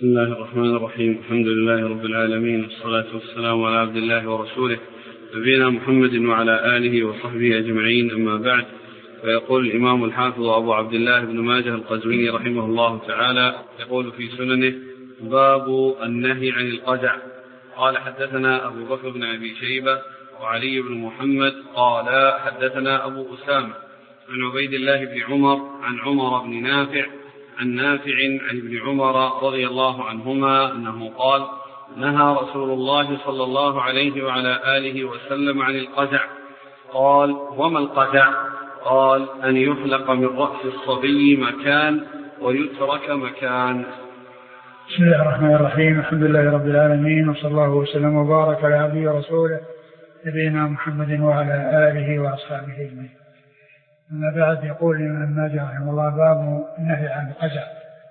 بسم الله الرحمن الرحيم. الحمد لله رب العالمين، والصلاة والسلام على عبد الله ورسوله نبينا محمد وعلى آله وصحبه أجمعين، أما بعد. فيقول الإمام الحافظ أبو عبد الله بن ماجه القزويني رحمه الله تعالى، يقول في سننه: باب النهي عن القزع. قال: حدثنا أبو بكر بن أبي شيبة وعلي بن محمد قال: حدثنا أبو أسامة عن عبيد الله بن عمر عن عمر بن نافع عن نافع عن ابن عمر رضي الله عنهما أنه قال: نهى رسول الله صلى الله عليه وعلى آله وسلم عن القزع. قال: وما القزع؟ قال: أن يحلق من رأس الصبي مكان ويترك مكان. بسم الله الرحمن الرحيم. الحمد لله رب العالمين، وصلى الله وسلم وبارك على عبده ورسوله نبينا محمد وعلى آله وأصحابه أجمعين. أما بعد، يقول الإمام ماجه رحمه الله: باب النهي عن القزع.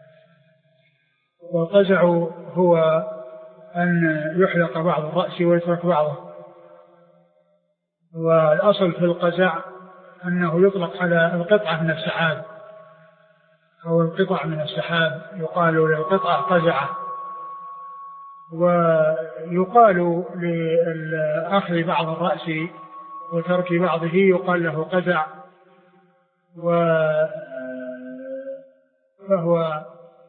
والقزع هو أن يحلق بعض الرأس ويترك بعضه. والأصل في القزع أنه يطلق على القطعة من السحاب أو القطع من السحاب، يقال للقطعة قزعة. ويقال لأخذ بعض الرأس وترك بعضه يقال له قزع، فهو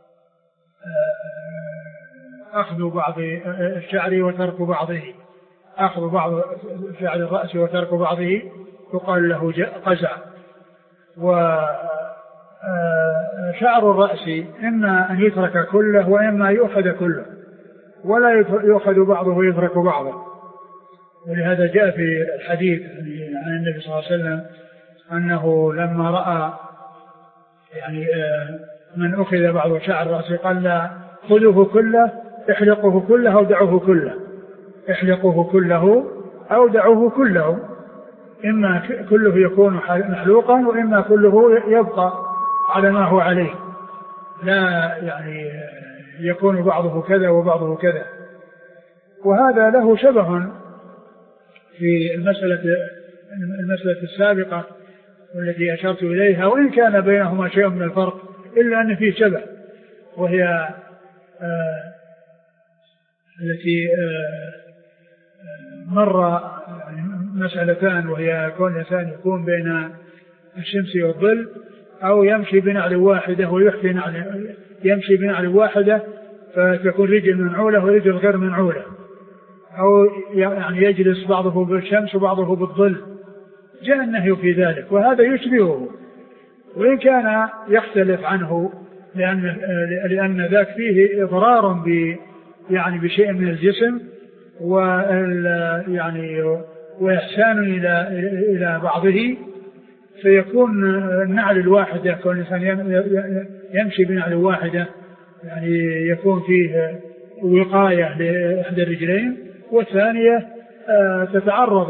أخذ بعض الشعر وترك بعضه، أخذ بعض شعر الرأس وترك بعضه يقال له قزع. وشعر الرأس إما أن يترك كله وإما يؤخذ كله، ولا يؤخذ بعضه ويترك بعضه. ولهذا جاء في الحديث عن النبي صلى الله عليه وسلم أنه لما رأى من أخذ بعض شعر رأسه قال: لا خذوه كله، احلقوه كله أو دعوه كله، احلقوه كله أو دعوه كله. إما كله يكون محلوقا وإما كله يبقى على ما هو عليه، لا يكون بعضه كذا وبعضه كذا. وهذا له شبه في المسألة السابقة والتي أشرت إليها، وإن كان بينهما شيء من الفرق إلا أن فيه شبه، وهي التي مر مسألتان، وهي كون الإنسان يكون بين الشمس والظل، أو يمشي بنعل واحدة ويحفي يمشي بنعل واحدة فتكون رجل منعولة ورجل غير منعولة، أو يجلس بعضه بالشمس وبعضه بالظل. جاء النهي في ذلك، وهذا يشبهه وإن كان يختلف عنه، لأن ذاك فيه إضرار بشيء من الجسم وإحسان إلى بعضه، فيكون النعل الواحدة، كون الإنسان يمشي بنعل واحدة يكون فيه وقاية لإحدى الرجلين، والثانية تتعرض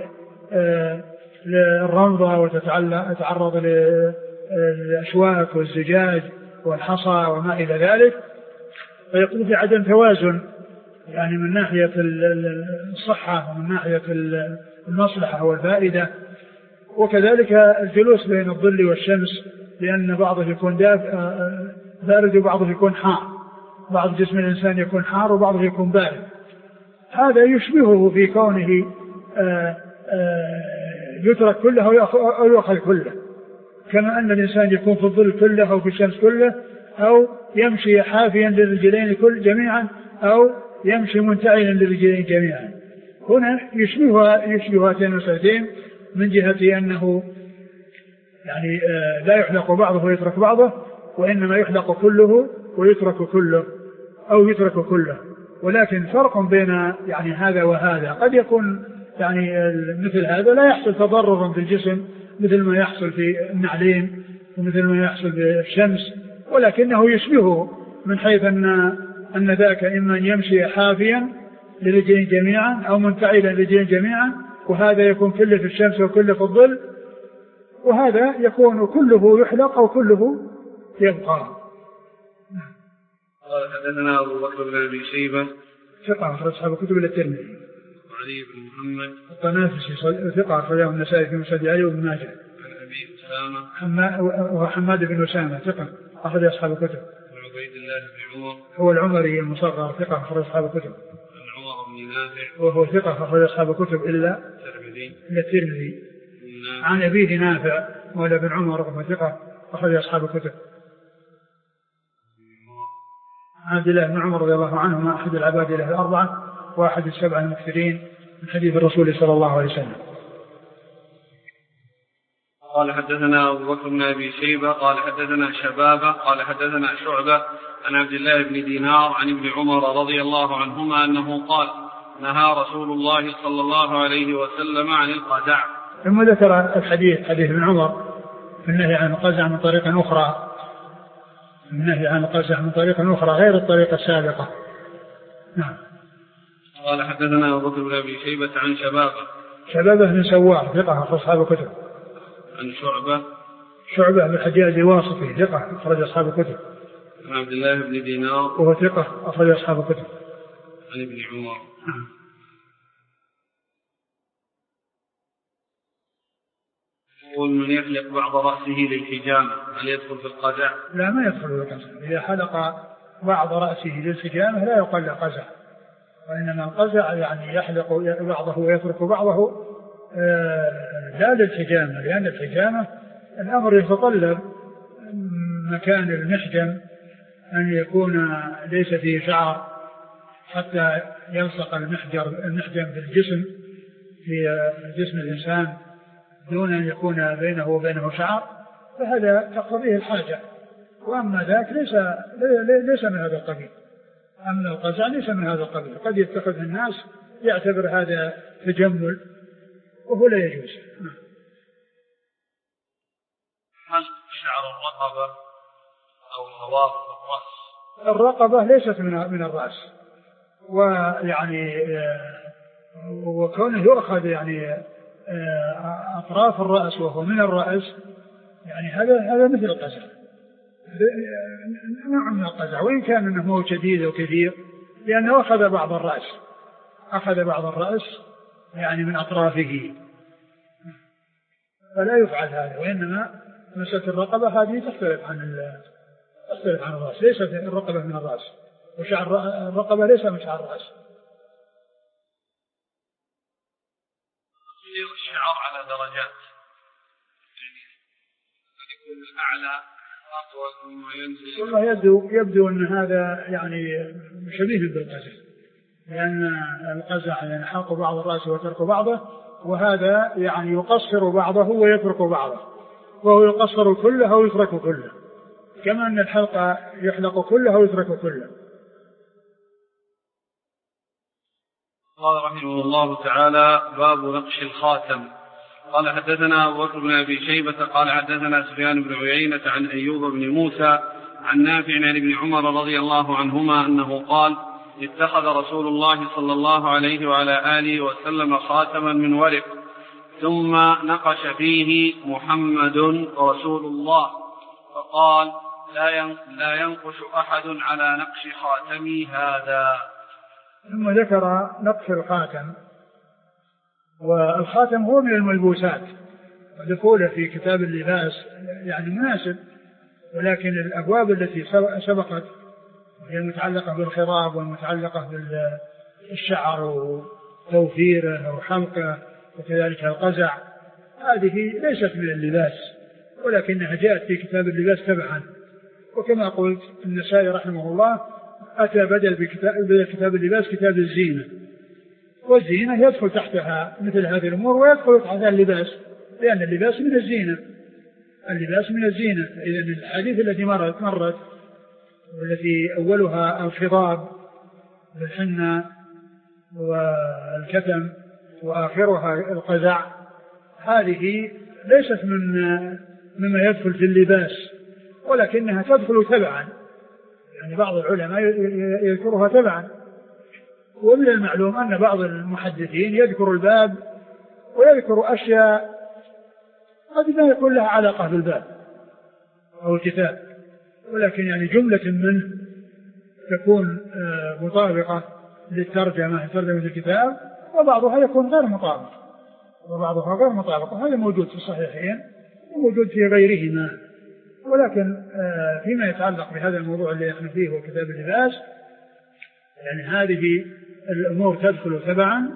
للرمضة وتتعرض للأشواك والزجاج والحصى وما إلى ذلك، فيكون في عدم توازن من ناحية الصحة ومن ناحية المصلحة والفائدة. وكذلك الجلوس بين الظل والشمس، لأن بعضه يكون بارد وبعضه يكون حار، بعض جسم الإنسان يكون حار وبعضه يكون بارد. هذا يشبهه في كونه يترك كله أو يأخذ كله، كما أن الإنسان يكون في الظل كله أو في الشمس كله، أو يمشي حافيا للرجلين كل جميعا، أو يمشي منتعلا للرجلين جميعا. هنا يشبه هاتين المسألتين من جهة أنه لا يحلق بعضه ويترك بعضه، وإنما يحلق كله ويترك كله أو يترك كله. ولكن فرق بين هذا وهذا، قد يكون مثل هذا لا يحصل تضرر بالجسم مثل ما يحصل في النعلين ومثل ما يحصل بالشمس، ولكنه يشبهه من حيث أن ذاك إما أن يمشي حافيا للرجلين جميعا أو منتعلا للرجلين جميعا، وهذا يكون كله في الشمس وكله في الظل، وهذا يكون كله يحلق أو كله يبقى. قال: حدثنا أبو بكر بن أبي شيبة ثقة أخرج أصحاب الكتب إلا الترمذي، وعلي بن محمد الطنافسي ثقة أخرجه النسائي في مسند علي وابن ماجه، عن أبي أسامة وحماد بن أسامة ثقة أخرج أصحاب الكتب، عبيد الله بن عمر هو العمري المصغر ثقة أخرج أصحاب الكتب. عن عمر بن نافع وهو ثقة أخرج أصحاب الكتب إلا الترمذي. عن أبيه نافع مولى بن عمر وهو ثقة أخرج أصحاب الكتب. عبد الله بن عمر رضي الله عنهما أحد العباد له الأربعة وأحد السبعة المكثرين من حديث الرسول صلى الله عليه وسلم. قال حدثنا أبو بكر بن أبي شيبة قال حدثنا شبابة قال حدثنا شعبة عن عبد الله بن دينار عن ابن عمر رضي الله عنهما أنه قال نهى رسول الله صلى الله عليه وسلم عن القزع. ثم ذكر الحديث حديث ابن عمر في النهي عن القزع من طريق أخرى، النهي عن القزع من طريق أخرى غير الطريقة السابقة. نعم. قال حدثنا أبو بكر بن أبي شيبة عن شبابة بن سوار ثقة أخرج أصحاب الكتب. عن شعبة بن الحجاج الواسطي ثقة أخرج أصحاب الكتب. عن عبد الله بن دينار وهو ثقة أخرج أصحاب الكتب. عن ابن عمر. يقول من يحلق بعض رأسه للحجامة هل يدخل في القزع؟ لا ما يدخل في القزع، إذا حلق بعض رأسه للحجامة لا يقال قزع، وإنما القزع يعني يحلق بعضه ويترك بعضه لا للحجامة، لأن الحجامة الأمر يتطلب مكان المحجم أن يكون ليس فيه شعر حتى يلصق المحجم بالجسم في جسم الإنسان دون أن يكون بينه وبينه شعر، فهذا تقتضيه الحاجة. وأما ذاك ليس من هذا القبيل، أما القزع ليس من هذا القبيل، قد يتخذ الناس يعتبر هذا تجمل وهو لا يجوز. هل شعر الرقبة أو الهواء الرأس؟ الرقبة ليست من الرأس، ويعني وكونه يؤخذ يعني أطراف الرأس وهو من الرأس، يعني هذا مثل القزع، نوع من القزع، وإن كان أنه مو شديد وكثير، لأنه أخذ بعض الرأس يعني من أطرافه، فلا يفعل هذا. وإنما مسألة الرقبة هذه تختلف عن الرأس، ليست الرقبة من الرأس، وشعر الرقبة ليس من شعر الرأس. الشعر على درجات، يعني قد يكون الأعلى أطول مما ينزل. والله يبدو أن هذا يعني شبيه بالقزع، لأن القزع يعني حلق بعض الرأس وترك بعضه، وهذا يعني يقصر بعضه ويترك بعضه، وهو يقصر كله ويترك كله، كما أن الحلق يحلق كله ويترك كله. قال رحمه الله تعالى باب نقش الخاتم. قال حدثنا أبو بكر بن أبي شيبة قال حدثنا سفيان بن عيينة عن أيوب بن موسى عن نافع عن ابن عمر رضي الله عنهما أنه قال اتخذ رسول الله صلى الله عليه وعلى آله وسلم خاتما من ورق ثم نقش فيه محمد رسول الله فقال لا ينقش أحد على نقش خاتمي هذا. ثم ذكر نقش الخاتم، والخاتم هو من الملبوسات، ودخوله في كتاب اللباس يعني مناسب، ولكن الأبواب التي سبقت وهي المتعلقة بالخضاب والمتعلقة بالشعر وتوفيره وحلقه وكذلك القزع هذه ليست من اللباس، ولكنها جاءت في كتاب اللباس تبعا. وكما قلت النسائي رحمه الله أتى بدل كتاب اللباس كتاب الزينة، والزينة يدخل تحتها مثل هذه الأمور ويدخل تحتها اللباس، لأن اللباس من الزينة، اللباس من الزينة. إذن الحديث التي مرت والتي أولها الخضاب بالحنة والكتم وآخرها القزع هذه ليست مما يدخل في اللباس، ولكنها تدخل تبعا، يعني بعض العلماء يذكرها تبعا. ومن المعلوم أن بعض المحدثين يذكر الباب ويذكر أشياء قد لا يكون لها علاقة بالباب أو الكتاب، ولكن يعني جملة منه تكون مطابقة للترجمة الكتاب، وبعضها يكون غير مطابق، وهذا موجود في الصحيحين وموجود في غيرهما. ولكن فيما يتعلق بهذا الموضوع اللي نحن فيه هو كتاب اللباس، يعني هذه الأمور تدخل تبعا،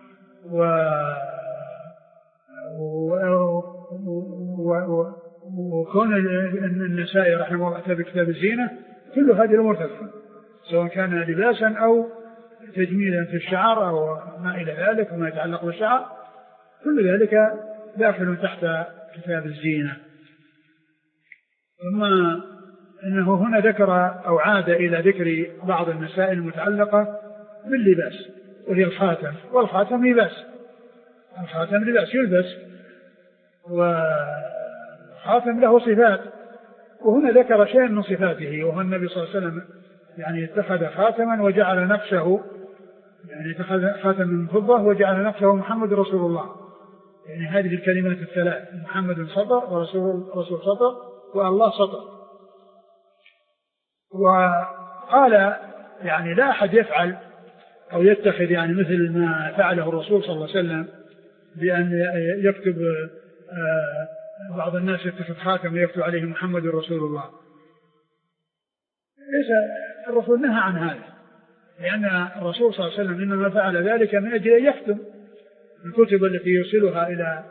وكون النسائي رحمه الله أتى بكتاب الزينة، كل هذه الأمور تدخل، سواء كان لباسا أو تجميلا في الشعر أو ما إلى ذلك وما يتعلق بالشعر، كل ذلك داخل تحت كتاب الزينة. ثم إنه هنا ذكر أو عاد إلى ذكر بعض المسائل المتعلقة باللباس، وهي الخاتم، والخاتم لباس، الخاتم لباس يلبس، والخاتم له صفات، وهنا ذكر شيء من صفاته، وهو النبي صلى الله عليه وسلم يعني اتخذ خاتما وجعل نقشه، يعني اتخذ خاتم من فضة وجعل نقشه محمد رسول الله، يعني هذه الكلمات الثلاث، محمد سطر ورسول سطر والله سطر. وقال يعني لا أحد يفعل أو يتخذ يعني مثل ما فعله الرسول صلى الله عليه وسلم بأن يكتب، بعض الناس يتخذ خاتم ويكتب عليه محمد رسول الله، ليس الرسول نهى عن هذا، لأن الرسول صلى الله عليه وسلم إنما فعل ذلك من أجل أن يختم الكتب التي يرسلها إلى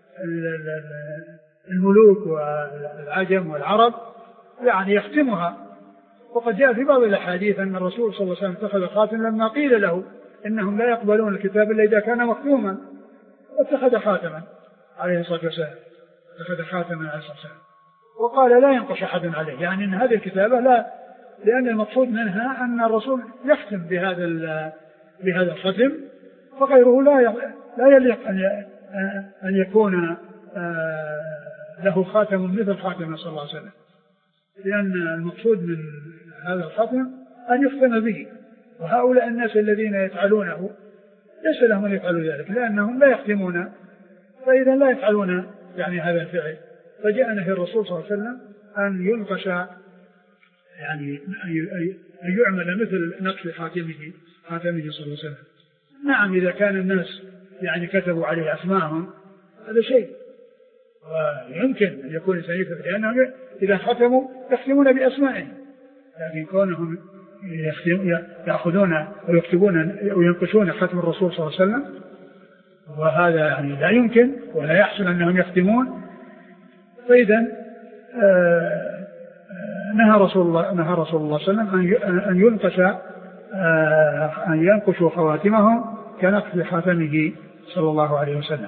الملوك والعجم والعرب، يعني يختمها. وقد جاء في بعض الأحاديث أن الرسول صلى الله عليه وسلم اتخذ خاتم لما قيل له إنهم لا يقبلون الكتاب إلا إذا كان مختوما، واتخذ خاتما عليه الصلاة والسلام، اتخذ خاتما عليه الصلاة والسلام، وقال لا ينقش أحد عليه، يعني أن هذه الكتابة لا، لأن المقصود منها أن الرسول يختم بهذا الختم، فغيره لا يليق أن يكون له خاتم مثل خاتم صلى الله عليه وسلم، لأن المقصود من هذا الختم أن يختم به، وهؤلاء الناس الذين يفعلونه ليس لهم أن يفعلوا ذلك، لأنهم لا يختمون، فإذا لا يفعلون يعني هذا الفعل، فجاء نهي الرسول صلى الله عليه وسلم أن ينقش، يعني أن يعمل مثل نقش خاتمه صلى الله عليه وسلم. نعم إذا كان الناس يعني كتبوا عليه أسماءهم هذا شيء، ويمكن أن يكون إنسان يكتب، لأنهم إذا ختموا يختمون بأسمائهم، لكن كونهم يأخذون ويكتبون وينقشون ختم الرسول صلى الله عليه وسلم، وهذا يعني لا يمكن ولا يحسن أنهم يختمون. فإذا نهى رسول الله صلى الله عليه وسلم أن ينقش، أن ينقشوا خواتمهم كنقش خاتمه صلى الله عليه وسلم.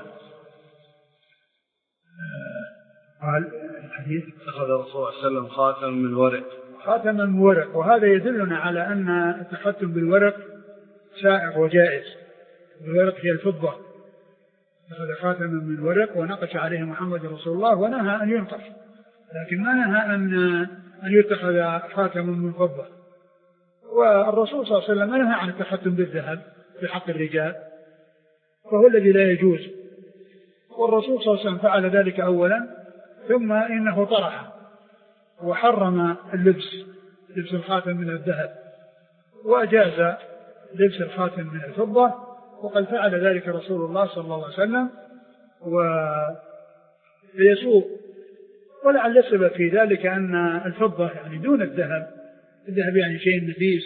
قال الحديث اتخذ الرسول صلى الله عليه وسلم خاتما من ورق، خاتما من ورق، وهذا يدلنا على أن التختم بالورق سائغ وجائز. الورق هي الفضة، اتخذ خاتما من ورق ونقش عليه محمد رسول الله، ونهى أن ينقش، لكن ما نهى أن يتخذ خاتم من فضة. والرسول صلى الله عليه وسلم نهى عن التختم بالذهب في حق الرجال، فهو الذي لا يجوز، والرسول صلى الله عليه وسلم فعل ذلك أولا، ثم إنه طرحه وحرم لبس الخاتم من الذهب، وأجاز لبس الخاتم من الفضة، وقد فعل ذلك رسول الله صلى الله عليه وسلم ويسوء. ولعل السبب في ذلك أن الفضة يعني دون الذهب يعني شيء نفيس،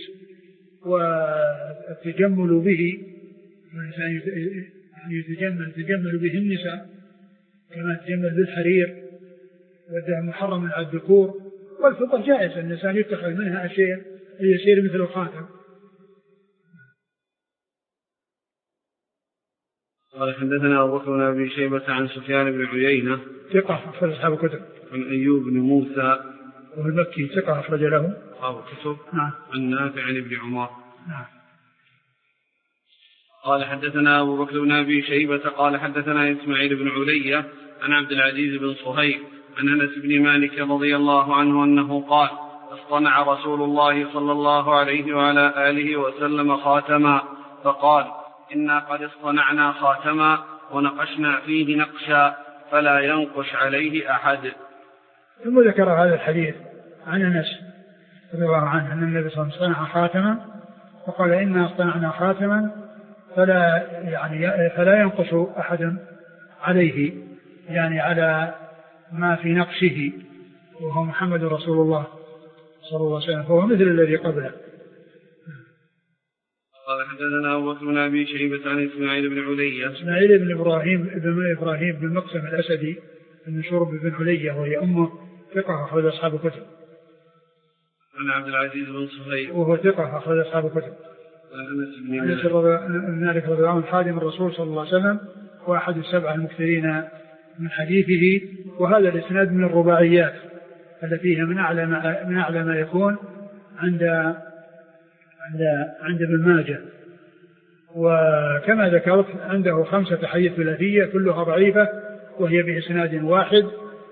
والتجمل به، والإنسان يتجمل به النساء كما تجمل بالحرير، والذهب محرم على الذكور، والفضة جائز الإنسان يتخذ منها أشياء يصير مثل الخاتم. قال حدثنا أبو بكر بن أبي شيبة عن سفيان بن عيينة ثقة أخرج أصحاب الكتب، عن أيوب بن موسى وهو المكي ثقة أخرج له أصحاب الكتب، نعم، عن نافع عن ابن عمر، نعم. قال حدثنا أبو بكر بن أبي شيبة قال حدثنا إسماعيل بن علية عن عبد العزيز بن صهيب عن أنس بن مالك رضي الله عنه أنه قال: اصطنع رسول الله صلى الله عليه وعلى آله وسلم خاتما، فقال: إنا قد اصطنعنا خاتما ونقشنا فيه نقشا فلا ينقش عليه أحد. ثم ذكر هذا الحديث عن أنس رضي الله عنه أن النبي صلى الله عليه وسلم اصطنع خاتما، فقال: إنا اصطنعنا خاتما فلا ينقش أحد عليه، يعني على ما في نقشه، وهو محمد رسول الله صلى الله عليه وسلم، فهو مثل الذي قبله. قال حدثنا أبو بكر بن أبي شيبة عن إسماعيل بن علية. إسماعيل بن إبراهيم بن مقسم الأسدي بن شرب بن علية، وهي أمه ثقة أخرج أصحاب الكتب. عن عبد العزيز بن صهيب وهو ثقة أخرج أصحاب الكتب. أنس بن مالك رضي الله عنه خادم الرسول صلى الله عليه وسلم، وأحد السبعة المكثرين من حديثه. وهذا الإسناد من الرباعيات التي هي من أعلى ما يكون عند ابن ماجه. وكما ذكرت عنده 5 حديث ثلاثية كلها ضعيفة، وهي بإسناد واحد.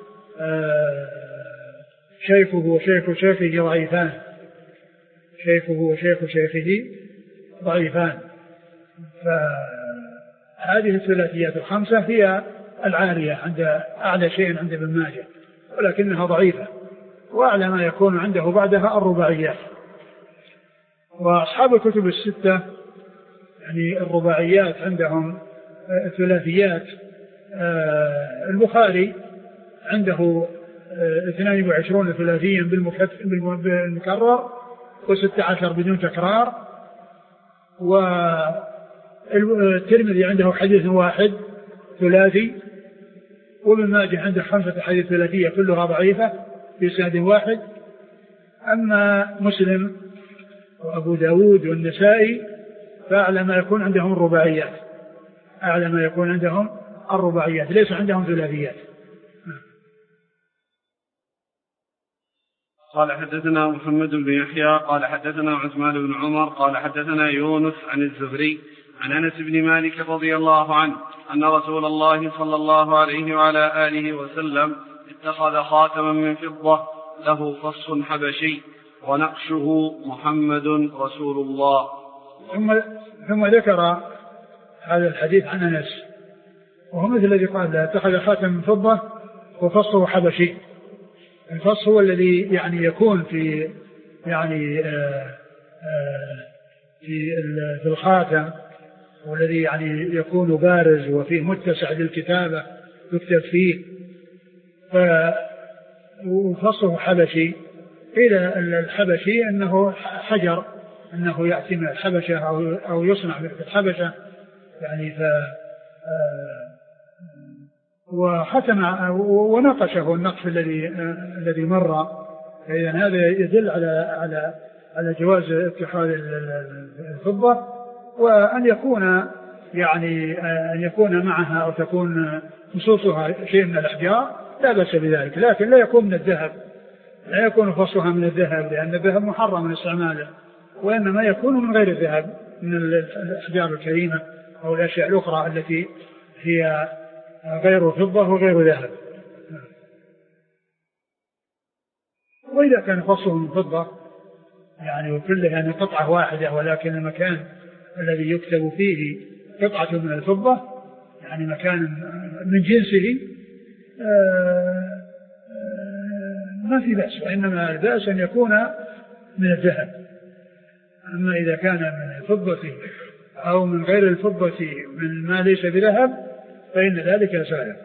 شيخه وشيخ شيخه ضعيفان، شيخه وشيخ شيخه ضعيفان. فهذه الثلاثيات 5 هي العالية عند أعلى شيء عند ابن ماجه، ولكنها ضعيفة، وأعلى ما يكون عنده بعدها الرباعيات. وأصحاب الكتب الستة يعني الرباعيات عندهم الثلاثيات. البخاري عنده 22 ثلاثيا بالمكرر و16 بدون تكرار. والترمذي عنده حديث واحد ثلاثي. وابن ماجه عنده 5 حديث ثلاثية كلها ضعيفة بإسناد واحد. أما مسلم وأبو داود والنسائي فأعلى ما يكون عندهم الرباعيات، أعلى ما يكون عندهم الرباعيات، ليس عندهم ثلاثيات. قال حدثنا محمد بن يحيى قال حدثنا عثمان بن عمر قال حدثنا يونس عن الزهري عن أنس بن مالك رضي الله عنه أن رسول الله صلى الله عليه وعلى آله وسلم اتخذ خاتما من فضة له فص حبشي ونقشه محمد رسول الله. ثم ذكر هذا الحديث عن أنس، وهو مثل الذي قال اتخذ خاتما من فضة وفصه حبشي. الفص هو الذي يعني يكون في يعني في الخاتم، والذي يعني يكون بارز وفيه متسع للكتابة يكتب فيه. وفصه حبشي. إلى الحبشي أنه حجر، أنه يأتي من الحبشة أو يصنع في الحبشة يعني. وختم ونقشه النقش الذي مر. إذا هذا يدل على جواز اتخاذ الفضة، وأن يكون يعني أن يكون معها أو تكون نصوصها شيء من الأحجار لا بأس بذلك، لكن لا يكون من الذهب، لا يكون فصلها من الذهب، لأن الذهب محرم من استعماله، وإنما يكون من غير الذهب، من الأحجار الكريمة أو الأشياء الأخرى التي هي غير فضة وغير ذهب. وإذا كان فصله من فضة يعني وكله يعني قطعة واحدة، ولكن المكان الذي يكتب فيه قطعة من الفضة يعني مكان من جنسه ما في بأس، وإنما البأس أن يكون من الذهب. أما إذا كان من الفضة أو من غير الفضة من ما ليس بذهب فإن ذلك سائر.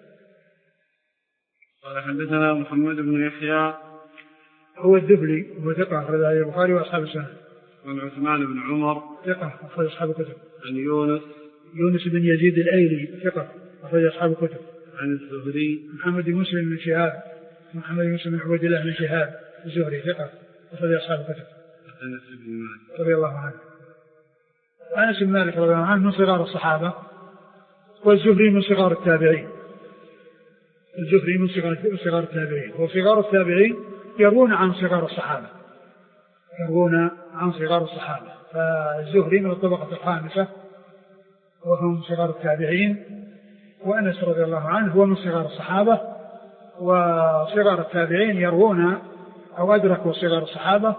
قال حدثنا محمد بن يحيى هو الدبلي هو ثقة أخرج البخاري وأصحاب السنة. عن عثمان بن عمر ثقة أخرج أصحاب الكتب. عن يونس بن يزيد الأيلي ثقة أخرج أصحاب الكتب. عن الزهري محمد بن مسلم بن شهاب محمد بن مسلم بن عبد الله بن شهاب الزهري ثقة أخرج أصحاب الكتب. أنس بن مالك رضي الله عنه. أنس بن مالك رضي الله عنه من صغار الصحابة، والزهري من صغار التابعين. الزهري من صغار التابعين، وصغار التابعين يروون عن صغار الصحابة، يروون عن صغار الصحابة. فالزهري من الطبقة الخامسة وهم صغار التابعين، وأنس رضي الله عنه هو من صغار الصحابة، وصغار التابعين يروون أو أدركوا صغار الصحابة،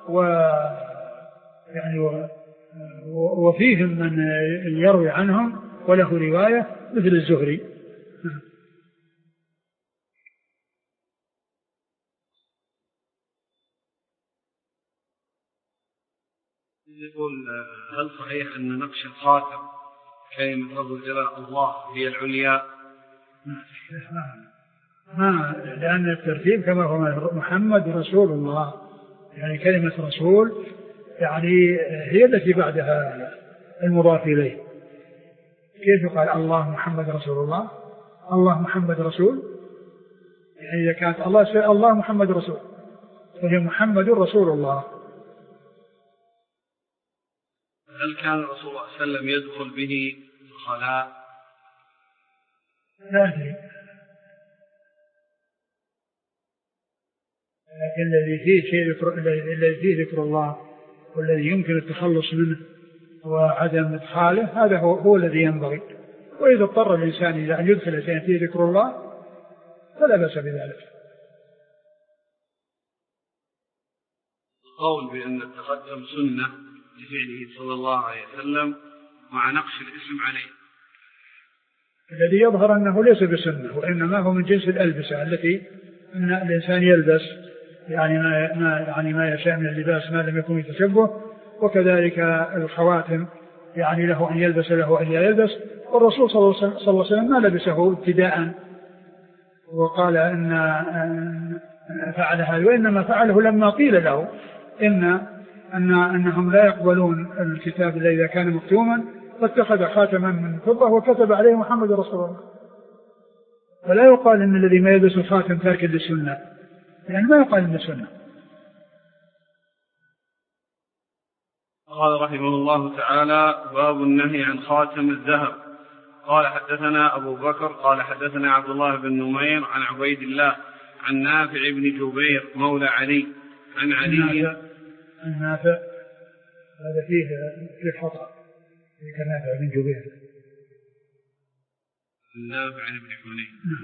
ويعني وفيهم من يروي عنهم وله رواية مثل الزهري. يقول هل صحيح أن نقش الخاتم كلمة رب الجلال الله هي العليا؟ لأن الترتيب كما هو محمد رسول الله، يعني كلمة رسول يعني هي التي بعدها المضاف إليه. كيف يقال الله محمد رسول الله؟ الله محمد رسول، يعني إذا كانت الله محمد رسول فهي محمد رسول الله. هل كان الرسول صلى الله عليه وسلم يدخل به الخلاء؟ لا أدري، لكن الذي فيه ذكر الله والذي يمكن التخلص منه وعدم إدخاله هذا هو الذي ينبغي. وإذا اضطر الإنسان إلى أن يدخل شيئا فيه ذكر الله فلا بأس بذلك. القول بأن التقدم سنة لفعله صلى الله عليه وسلم مع نقش الاسم عليه، الذي يظهر أنه ليس بسنة، وإنما هو من جنس الألبسة التي أن الإنسان يلبس يعني ما يشاء من اللباس ما لم يكن يتشبه، وكذلك الخواتم يعني له أن يلبس له أن لا يلبس. والرسول صلى الله عليه وسلم ما لبسه ابتداء وقال أن فعل هذا، وإنما فعله لما قيل له أنهم لا يقبلون الكتاب إلا إذا كان مكتوما، فاتخذ خاتما من فضة وكتب عليه محمد رسول الله. ولا يقال أن الذي ما يلبس الخاتم تارك للسنة، يعني ما يقال أنه سنة. قال رحمه الله تعالى: باب النهي عن خاتم الذهب. قال حدثنا أبو بكر قال حدثنا عبد الله بن نمير عن عبيد الله عن نافع بن جبير مولى علي عن علي. النافع هذا فيه خطأ، فيه نافع بن جبير، النافع بن حنين.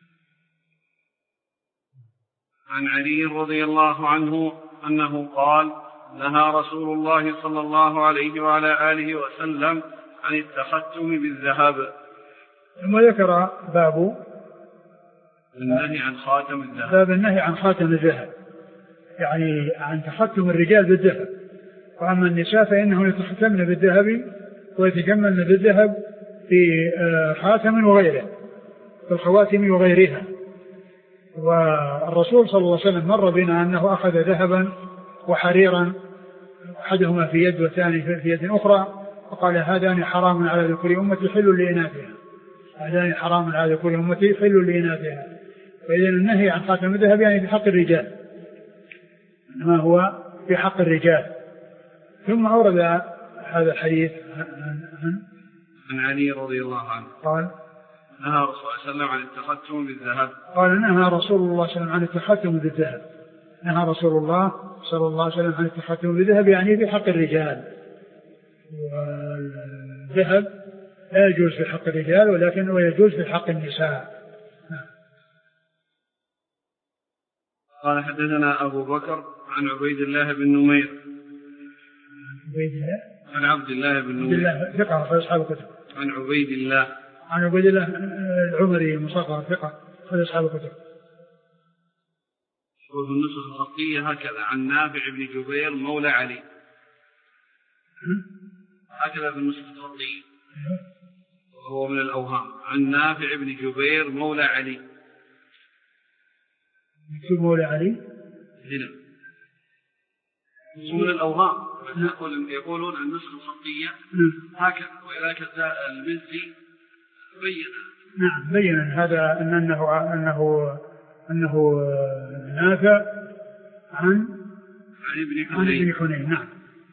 عن علي رضي الله عنه أنه قال: نهى رسول الله صلى الله عليه وعلى آله وسلم عن التختم بالذهب. ثم ذكر باب النهي عن خاتم الذهب، باب النهي عن خاتم الذهب، يعني عن تختم الرجال بالذهب. وأما النساء فإنهم يتختمن بالذهب ويتجملن بالذهب في خاتم وغيره، في الخواتم وغيرها. والرسول صلى الله عليه وسلم مر بنا أنه أخذ ذهبا وحريرا، أحدهما في يد والثاني في يد أخرى، وقال: هذان حرام على ذكور أمتي حل لإناثها، هذان حرام على ذكور أمتي حل لإناثها. فإذا النهي عن خاتم الذهب يعني في حق الرجال، ما هو في حق الرجال. ثم أورد هذا الحديث عن علي رضي الله عنه قال: نهى رسول الله صلى الله عليه وسلم عن التختم بالذهب. قال: نهى رسول الله صلى الله عليه وسلم عن التختم بالذهب. نهى رسول الله صلى الله عليه وسلم عن التختم بالذهب يعني في حق الرجال. والذهب لا يجوز في حق الرجال ولكن يجوز في حق النساء. قال حدثنا أبو بكر عن عبيد الله بن نمير عن عبد الله بن نمير ثقة في أصحاب الكتب. عن عبيد الله العمري المصغر ثقة في أصحاب الكتب. وفي النسخ الخطية هكذا: عن نافع بن جبير مولى علي. هكذا في النسخ الخطية، وهو من الأوهام. عن نافع بن جبير مولى علي. مولى علي هنا من الأوهام، يقولون النسخ الخطية هكذا، ولكن المزي بين. نعم بين هذا أنه نافع عن ابن حنين. نعم.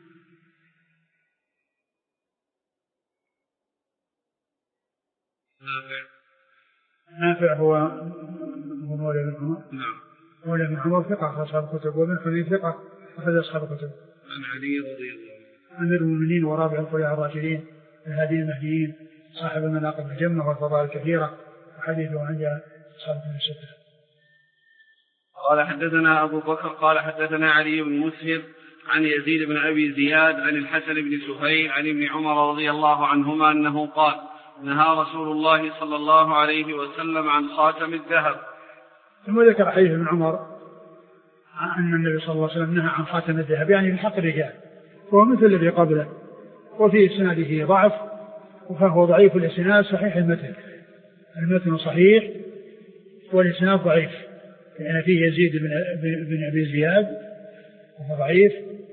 نافع هو مولى بن عمر. نعم. مولى بن عمر ثقة في أصحاب الكتب، وابن حنين ثقة أخذ أصحاب الكتب. عن علي رضي الله عنه أمير المؤمنين ورابع الخلفاء الراشدين الهاديين المهديين صاحب المناقب الجمة والفضائل الكثيرة، وحديثه عند أصحاب الستة. قال حدثنا أبو بكر قال حدثنا علي بن مسهر عن يزيد بن أبي زياد عن الحسن بن سهيل عن ابن عمر رضي الله عنهما أنه قال: نهى رسول الله صلى الله عليه وسلم عن خاتم الذهب. ثم ذكر حديث ابن عمر أن النبي صلى الله عليه وسلم نهى عن خاتم الذهب يعني في حق الرجال، وهو مثل الذي قبله، وفي إسناده ضعف، فهو ضعيف الإسناد صحيح المتن صحيح والإسناد ضعيف لأن فيه يزيد بن أبي زياد وهو ضعيف.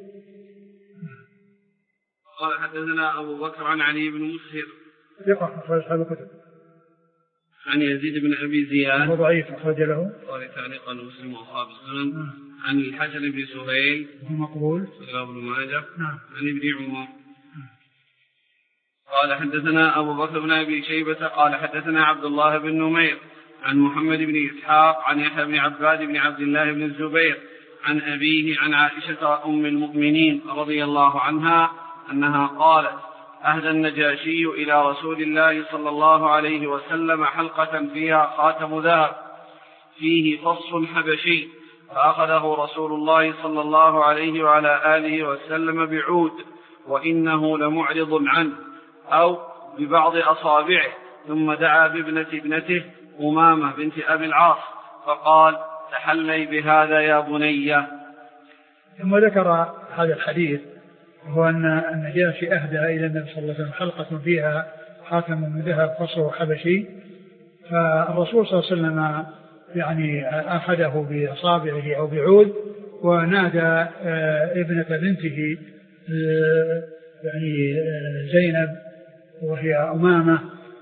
قال حدثنا أبو بكر عن علي بن مسهر ثقة أخرج أصحاب الكتب. عن يزيد بن أبي زياد وهو ضعيف أخرج له قال تعليقا مسلم وأصحاب السنن. عن الحسن بن سهيل وهو مقبول ابن ماجه. نعم. عن ابن عمر قال حدثنا أبو بكر بن أبي شيبة قال حدثنا عبد الله بن نمير عن محمد بن إسحاق عن يحيى بن عباد بن عبد الله بن الزبير عن أبيه عن عائشة أم المؤمنين رضي الله عنها أنها قالت أهدى النجاشي إلى رسول الله صلى الله عليه وسلم حلقة فيها خاتم ذهب فيه فص حبشي فأخذه رسول الله صلى الله عليه وعلى آله وسلم بعود وإنه لمعرض عنه أو ببعض أصابعه ثم دعا بابنة ابنته أمامة بنت أبي العاص فقال تحلي بهذا يا بني. ثم ذكر هذا الحديث وهو أن النجاشي أهدى إلى النبي صلى الله عليه وسلم حلقة فيها خاتم من ذهب فصه حبشي فالرسول صلى الله عليه وسلم يعني أخذه بأصابعه أو بعود ونادى ابنة بنته يعني زينب وهي أمامة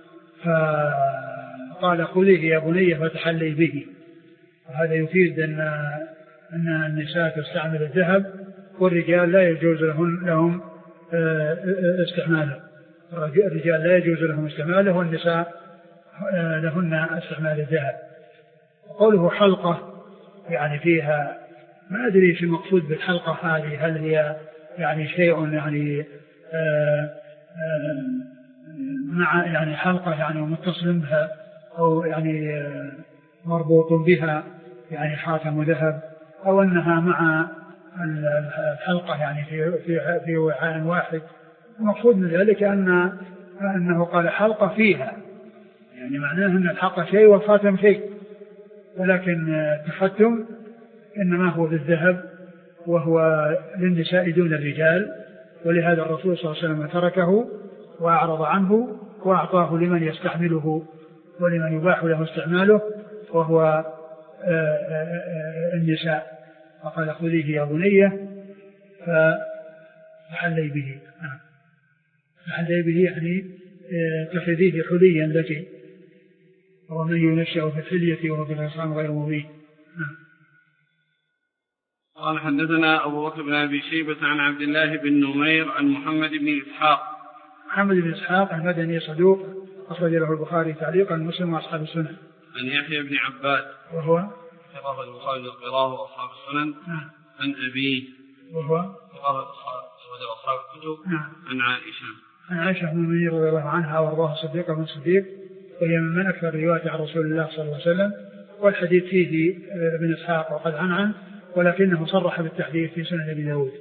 فقال خذيه يا بني فتحلي به. وهذا يفيد أن النساء تستعمل الذهب والرجال لا يجوز لهم استعماله. الرجال لا يجوز لهم استعماله والنساء لهن استعمال الذهب. قوله حلقة يعني فيها ما أدري ايش المقصود بالحلقة هذه هل هي يعني شيء يعني مع يعني حلقة يعني متصل بها أو يعني مربوط بها يعني خاتم ذهب أو أنها مع الحلقة يعني في وعاء واحد. المقصود من ذلك أنه قال حلقة فيها يعني معناه أن الحلقة شيء والخاتم شيء ولكن التختم إنما هو بالذهب وهو للنساء دون الرجال ولهذا الرسول صلى الله عليه وسلم تركه وأعرض عنه وأعطاه لمن يستحمله ولمن يباح له استعماله وهو النساء فقال خذيه يا بني فحلي به. فحلي به يعني تخذيه حليا لك ومن ينشأ في الحلية وهو في الخصام غير مبين. قال حدثنا أبو بكر بن أبي شيبة عن عبد الله بن نمير عن محمد بن إسحاق. محمد بن إسحاق المدني صدوق أخرج له البخاري تعليقا مسلم وأصحاب السنن. عن يحيى بن عباد وهو ثقة البخاري القراءة وأصحاب السنن. عن أبيه وهو ثقة أصحاب الكتب. عن عائشة. عن عائشة بن المؤمنين رضي الله عنها وارضاها صديقة بن صديق وهي من أكثر رواية عن رسول الله صلى الله عليه وسلم والحديث فيه ابن إسحاق وقد عنه ولكنه صرح بالتحديث في سنن أبي داود.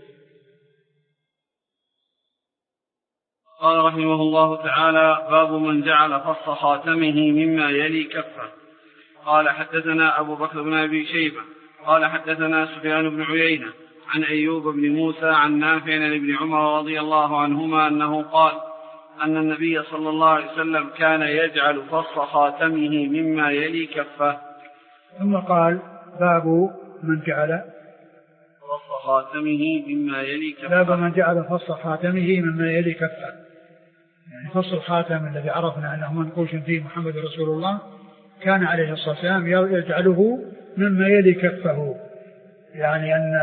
قال رحمه الله تعالى باب من جعل فص خاتمه مما يلي كفه. قال حدثنا أبو بكر بن أبي شيبة قال حدثنا سفيان بن عيينة عن أيوب بن موسى عن نافع عن ابن عمر رضي الله عنهما أنه قال أن النبي صلى الله عليه وسلم كان يجعل فص خاتمه مما يلي كفه. ثم قال باب من جعل فص خاتمه مما يلي كفه. باب من جعل فص خاتمه مما يلي كفه يعني فص الخاتم الذي عرفنا أنه منقوش فيه محمد رسول الله كان عليه الصلاة والسلام يجعله مما يلي كفه يعني أن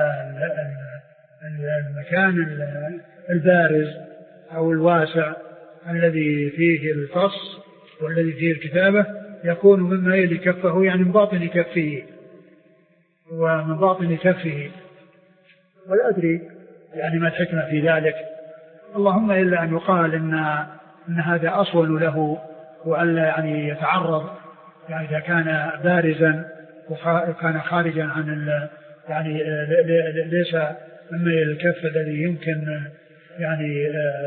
المكان البارز أو الواسع الذي فيه الفص والذي فيه الكتابة يكون مما يلي كفه يعني من باطن كفه ومن باطن كفه ولا أدري يعني ما الحكمة في ذلك اللهم إلا أن يقال إن هذا أصول له وألا يعني يتعرض يعني إذا كان بارزا وكان خارجا عن يعني ليس مما يلي الكف الذي يمكن يعني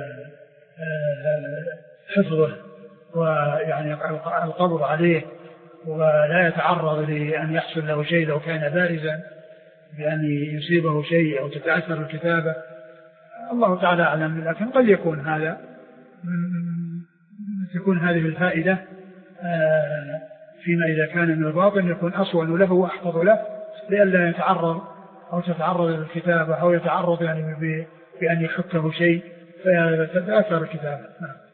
حفظه ويعني القبض عليه ولا يتعرض لأن يحصل له شيء لو كان بارزا بأن يصيبه شيء أو تتأثر الكتابة الله تعالى أعلم لكن قد يكون هذا تكون هذه الفائدة فيما إذا كان من الباطن يكون أصون له وأحفظ له لئلا يتعرض أو تتعرض للكتابة أو يتعرض يعني بأن يحكه شيء فتتأثر الكتابة.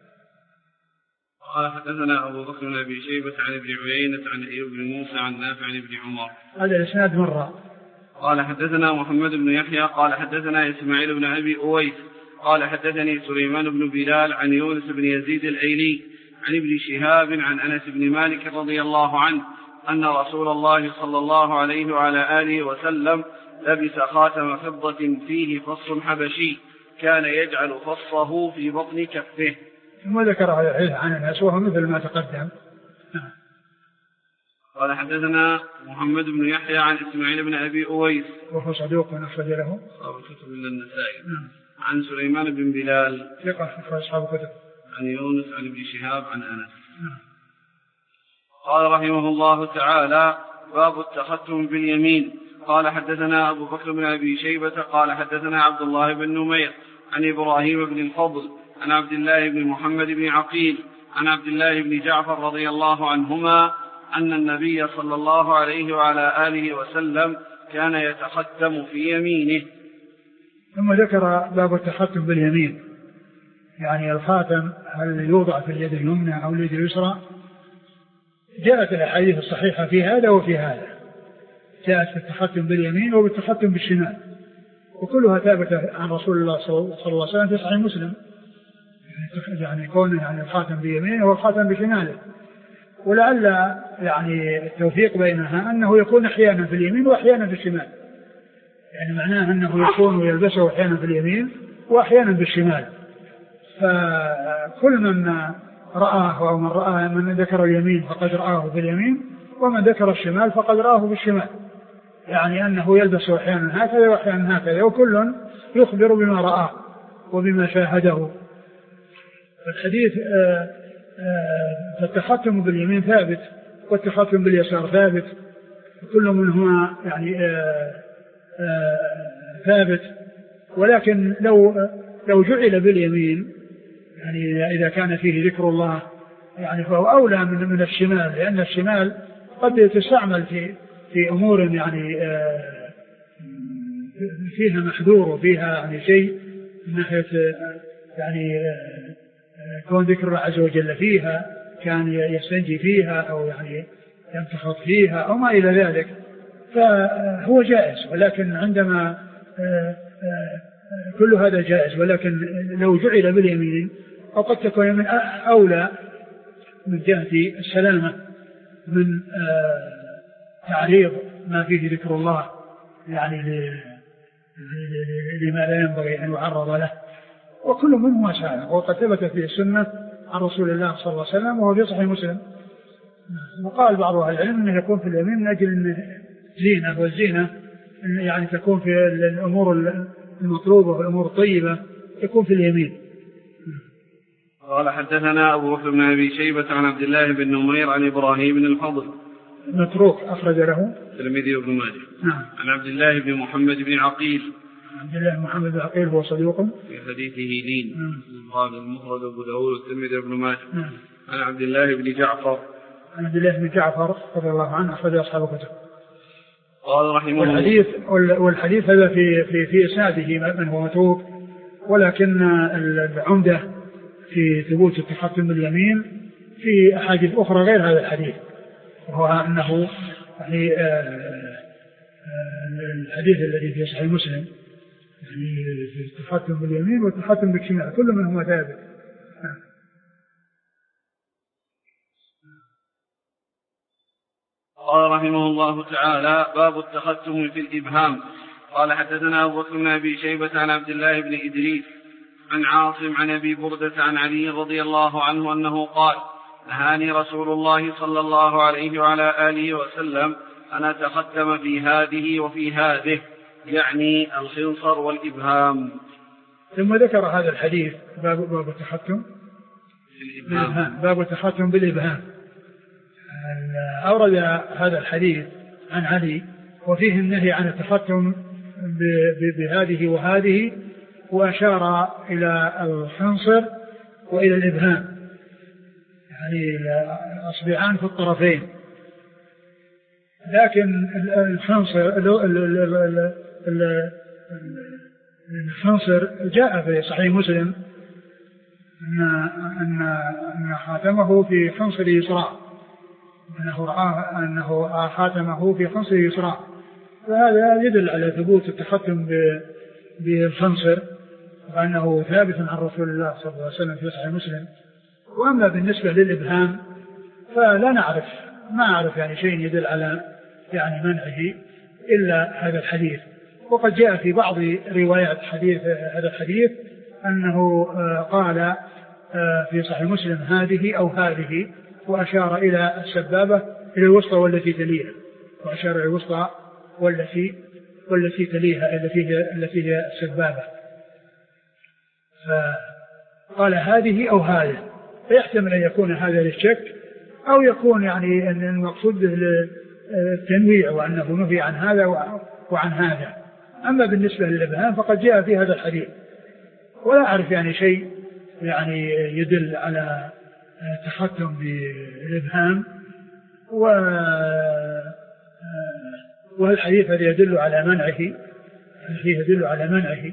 قال حدثنا أبو بكر بن أبي شيبة عن ابن عيينة عن أيوب بن موسى عن نافع عن ابن عمر. هذا الإسناد مرة. قال حدثنا محمد بن يحيى قال حدثنا إسماعيل بن أبي أويس قال حدثني سليمان بن بلال عن يونس بن يزيد الأيلي عن ابن شهاب عن أنس بن مالك رضي الله عنه أن رسول الله صلى الله عليه وعلى آله وسلم لبس خاتم فضة فيه فص حبشي كان يجعل فصه في بطن كفه. ثم ذكر هذا الحديث عن أنس وهو مثل ما تقدم. قال حدثنا محمد بن يحيى عن إسماعيل بن أبي أويس وهو صدوق أخرج له أصحاب الكتب إلا النسائي. عن سليمان بن بلال ثقة أخرج أصحاب الكتب. عن يونس عن ابن شهاب عن أنس. قال رحمه الله تعالى باب التختم باليمين. قال حدثنا أبو بكر بن أبي شيبة قال حدثنا عبد الله بن نمير عن إبراهيم بن الفضل عن عبد الله بن محمد بن عقيل عن عبد الله بن جعفر رضي الله عنهما أن النبي صلى الله عليه وعلى آله وسلم كان يتختم في يمينه. ثم ذكر باب التختم باليمين، يعني الخاتم هل يوضع في اليد اليمنى أو اليد اليسرى؟ جاءت الأحاديث الصحيحة في هذا وفي هذا، جاءت في التختم باليمين وبالتختم بالشمال، وكلها ثابتة عن رسول الله صلى الله عليه وسلم في صحيح مسلم، يعني كونه يعني الخاتم بيمينه والخاتم بشماله. ولعل يعني التوفيق بينها أنه يكون أحيانا في اليمين وأحيانا في الشمال، يعني معناه أنه يكون يلبسه أحيانا في اليمين وأحيانا بالشمال. فكل من رآه أو من رآه من ذكر اليمين فقد رآه باليمين، ومن ذكر الشمال فقد رآه بالشمال، يعني أنه يلبسه أحيانا هكذا وأحيانا هكذا، وكل يخبر بما رآه وبما شاهده. الحديث فالتختم باليمين ثابت والتختم باليسار ثابت، كل منهما يعني ثابت، ولكن لو جعل باليمين يعني إذا كان فيه ذكر الله يعني فهو أولى من الشمال، لأن الشمال قد تستعمل في أمور يعني فيها محذور وفيها يعني شيء من ناحية يعني كون ذكر الله عز وجل فيها، كان يستنجي فيها أو يعني يمتخط فيها أو ما إلى ذلك، فهو جائز. ولكن عندما كل هذا جائز، ولكن لو جعل باليمين أو قد تكون من أولى من جهة السلامة من تعريض ما فيه ذكر الله يعني لما لا ينبغي أن يعرض له، وكل منه سائغ، وقد ثبت في السنة عن رسول الله صلى الله عليه وسلم وهو في صحيح مسلم. وقال بعض أهل العلم أنه يكون في اليمين من أجل أنه زينة، والزينة يعني تكون في الأمور المطلوبة والأمور الطيبة تكون في اليمين. قال حدثنا أبو بكر بن أبي شيبة عن عبد الله بن نمير عن إبراهيم بن الفضل متروك أخرج له الترمذي وابن ماجه. نعم. عن عبد الله بن محمد بن عقيل. عبد الله بن محمد بن عقيل هو صديق في حديثه لين. قال المفرد أبو داود والترمذي وابن ماجه. نعم. عن عبد الله بن جعفر. عن عبد الله بن جعفر رضي الله عنه أخرج أصحاب الكتب. قال رحمه الله. والحديث هذا في إسناده من هو متروك، ولكن العمدة في ثبوت التختم باليمين في أحاديث أخرى غير هذا الحديث، وهو أنه يعني الحديث الذي في صحيح مسلم يعني في التختم باليمين والتختم بالشمال كل منهما ثابت. قال رحمه الله تعالى باب التختم في الإبهام. قال حدثنا أبو بكر بن أبي شيبة عن عبد الله بن إدريس عن عاصم عن أبي بردة عن علي رضي الله عنه أنه قال نهاني رسول الله صلى الله عليه وعلى آله وسلم أن أتختم في هذه وفي هذه، يعني الخنصر والإبهام. ثم ذكر هذا الحديث باب التختم بالإبهام، باب التختم بالإبهام. أورد هذا الحديث عن علي وفيه النهي عن التختم بهذه وهذه، وأشار إلى الخنصر وإلى الإبهام، يعني أصبعان في الطرفين، لكن الخنصر جاء في صحيح مسلم أن خاتمه في خنصر يسرى، أنه خاتمه في خنصر يسرى، فهذا يدل على ثبوت التختم بالخنصر وأنه ثابت عن رسول الله صلى الله عليه وسلم في صحيح مسلم. وأما بالنسبة للإبهام فلا ما أعرف يعني شيء يدل على يعني منعه إلا هذا الحديث. وقد جاء في بعض روايات هذا الحديث أنه قال في صحيح مسلم هذه أو هذه، وأشار إلى السبابة إلى الوسطى والتي تليها، وأشار إلى الوسطى والتي تليها التي هي السبابة، فقال هذه أو هذه، فيحتمل أن يكون هذا للشك أو يكون يعني أن المقصود التنويع وأنه نهي عن هذا وعن هذا. أما بالنسبة للإبهام فقد جاء في هذا الحديث، ولا أعرف يعني شيء يعني يدل على تختم بالإبهام، والحديث الذي يدل على منعه.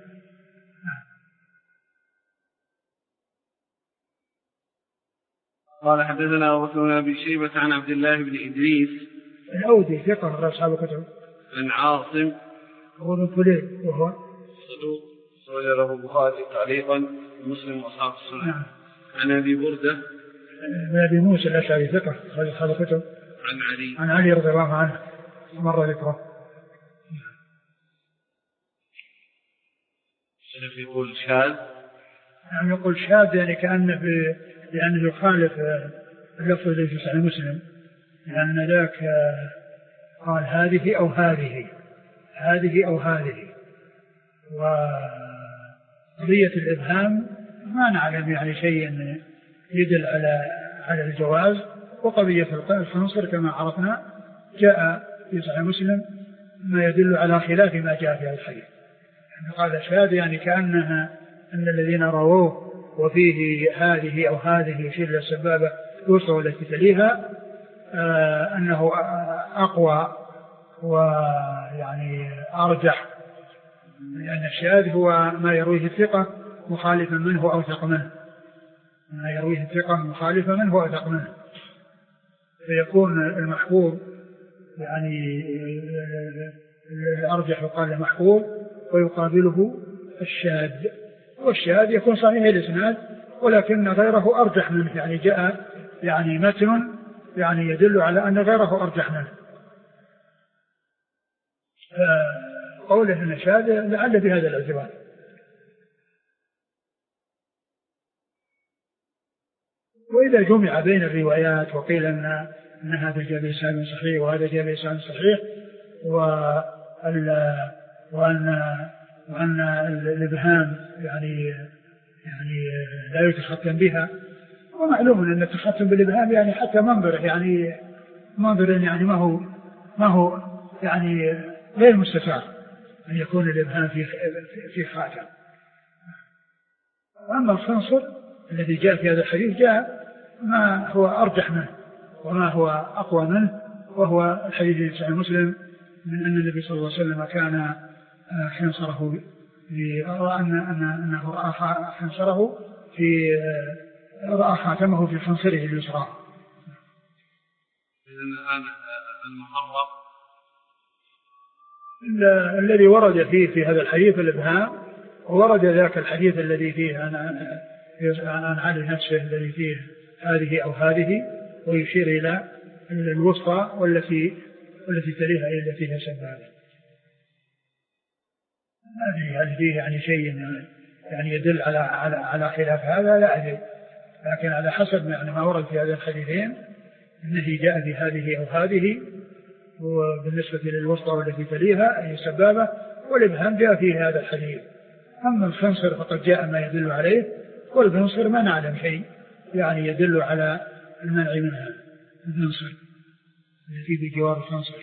قال حدثنا أبو بكر بن أبي شيبة عن عبد الله بن إدريس الأودي ثقة أصحاب الكتب، عن عاصم هو بن فليل وهو صدوق أخرج له البخاري تعليقا ومسلم وأصحاب السنن. نعم. عن أبي بردة بن أبي موسى الأشعري ثقة أخرج أصحاب الكتب. عن علي رضي الله عنه مر ذكره. الشيخ يقول شاذ، يعني يقول شاذ يعني لأنه يخالف اللفظ الذي في صحيح مسلم، لأن ذاك قال هذه أو هذه. وقضية الإبهام ما نعلم يعني شيء يدل على الجواز. وقضية الخنصر كما عرفنا جاء في صحيح مسلم ما يدل على خلاف ما جاء في الحديث. يعني قال شاذ يعني كأنها أن الذين رووه وفيه هذه أو هذه يشير إلى السبابة الوسطى والتي تليها أنه أقوى ويعني أرجح، لأن الشاذ هو ما يرويه الثقة مخالفا منه أو أوثق منه، فيكون المحفوظ يعني الأرجح يقال المحفوظ ويقابله الشاذ، والشاذ يكون صحيح الإسناد ولكن غيره أرجح منه، يعني جاء يعني متن يعني يدل على أن غيره أرجح منه. قوله أن شاذ لعل بهذا الاعتبار. وإذا جمع بين الروايات وقيل أن هذا جاء بإسناد صحيح وهذا جاء بإسناد صحيح وأن الإبهام يعني لا يتختم بها، ومعلوم أن التختم بالإبهام يعني حتى منظر يعني ما هو يعني غير مستشار أن يكون الإبهام في خاتم. وأما الخنصر الذي جاء في هذا الحديث جاء ما هو أرجح منه وما هو أقوى منه، وهو الحديث في صحيح مسلم من أن النبي صلى الله عليه وسلم كان خنصره أنه رأى خنصره رأى خاتمه في خنصره اليسرى. المحرم الذي ورد فيه في هذا الحديث الإبهام، وورد ذاك الحديث الذي فيه عن علي نفسه الذي فيه هذه أو هذه، ويشير إلى الوسطى والتي تليها إلى التي هي سبابة. هل فيه يعني شيء يعني يدل على خلاف هذا؟ لا أدري، لكن على حسب يعني ما ورد في هذا الحديثين الذي جاء في هذه أو هذه، وبالنسبة للوسطى والتي تليها أي سبابة، والإبهام جاء فيه هذا الحديث. أما الخنصر فقد جاء ما يدل عليه، والخنصر ما نعلم شيء يعني يدل على المنع منها. الخنصر التي بجوار الخنصر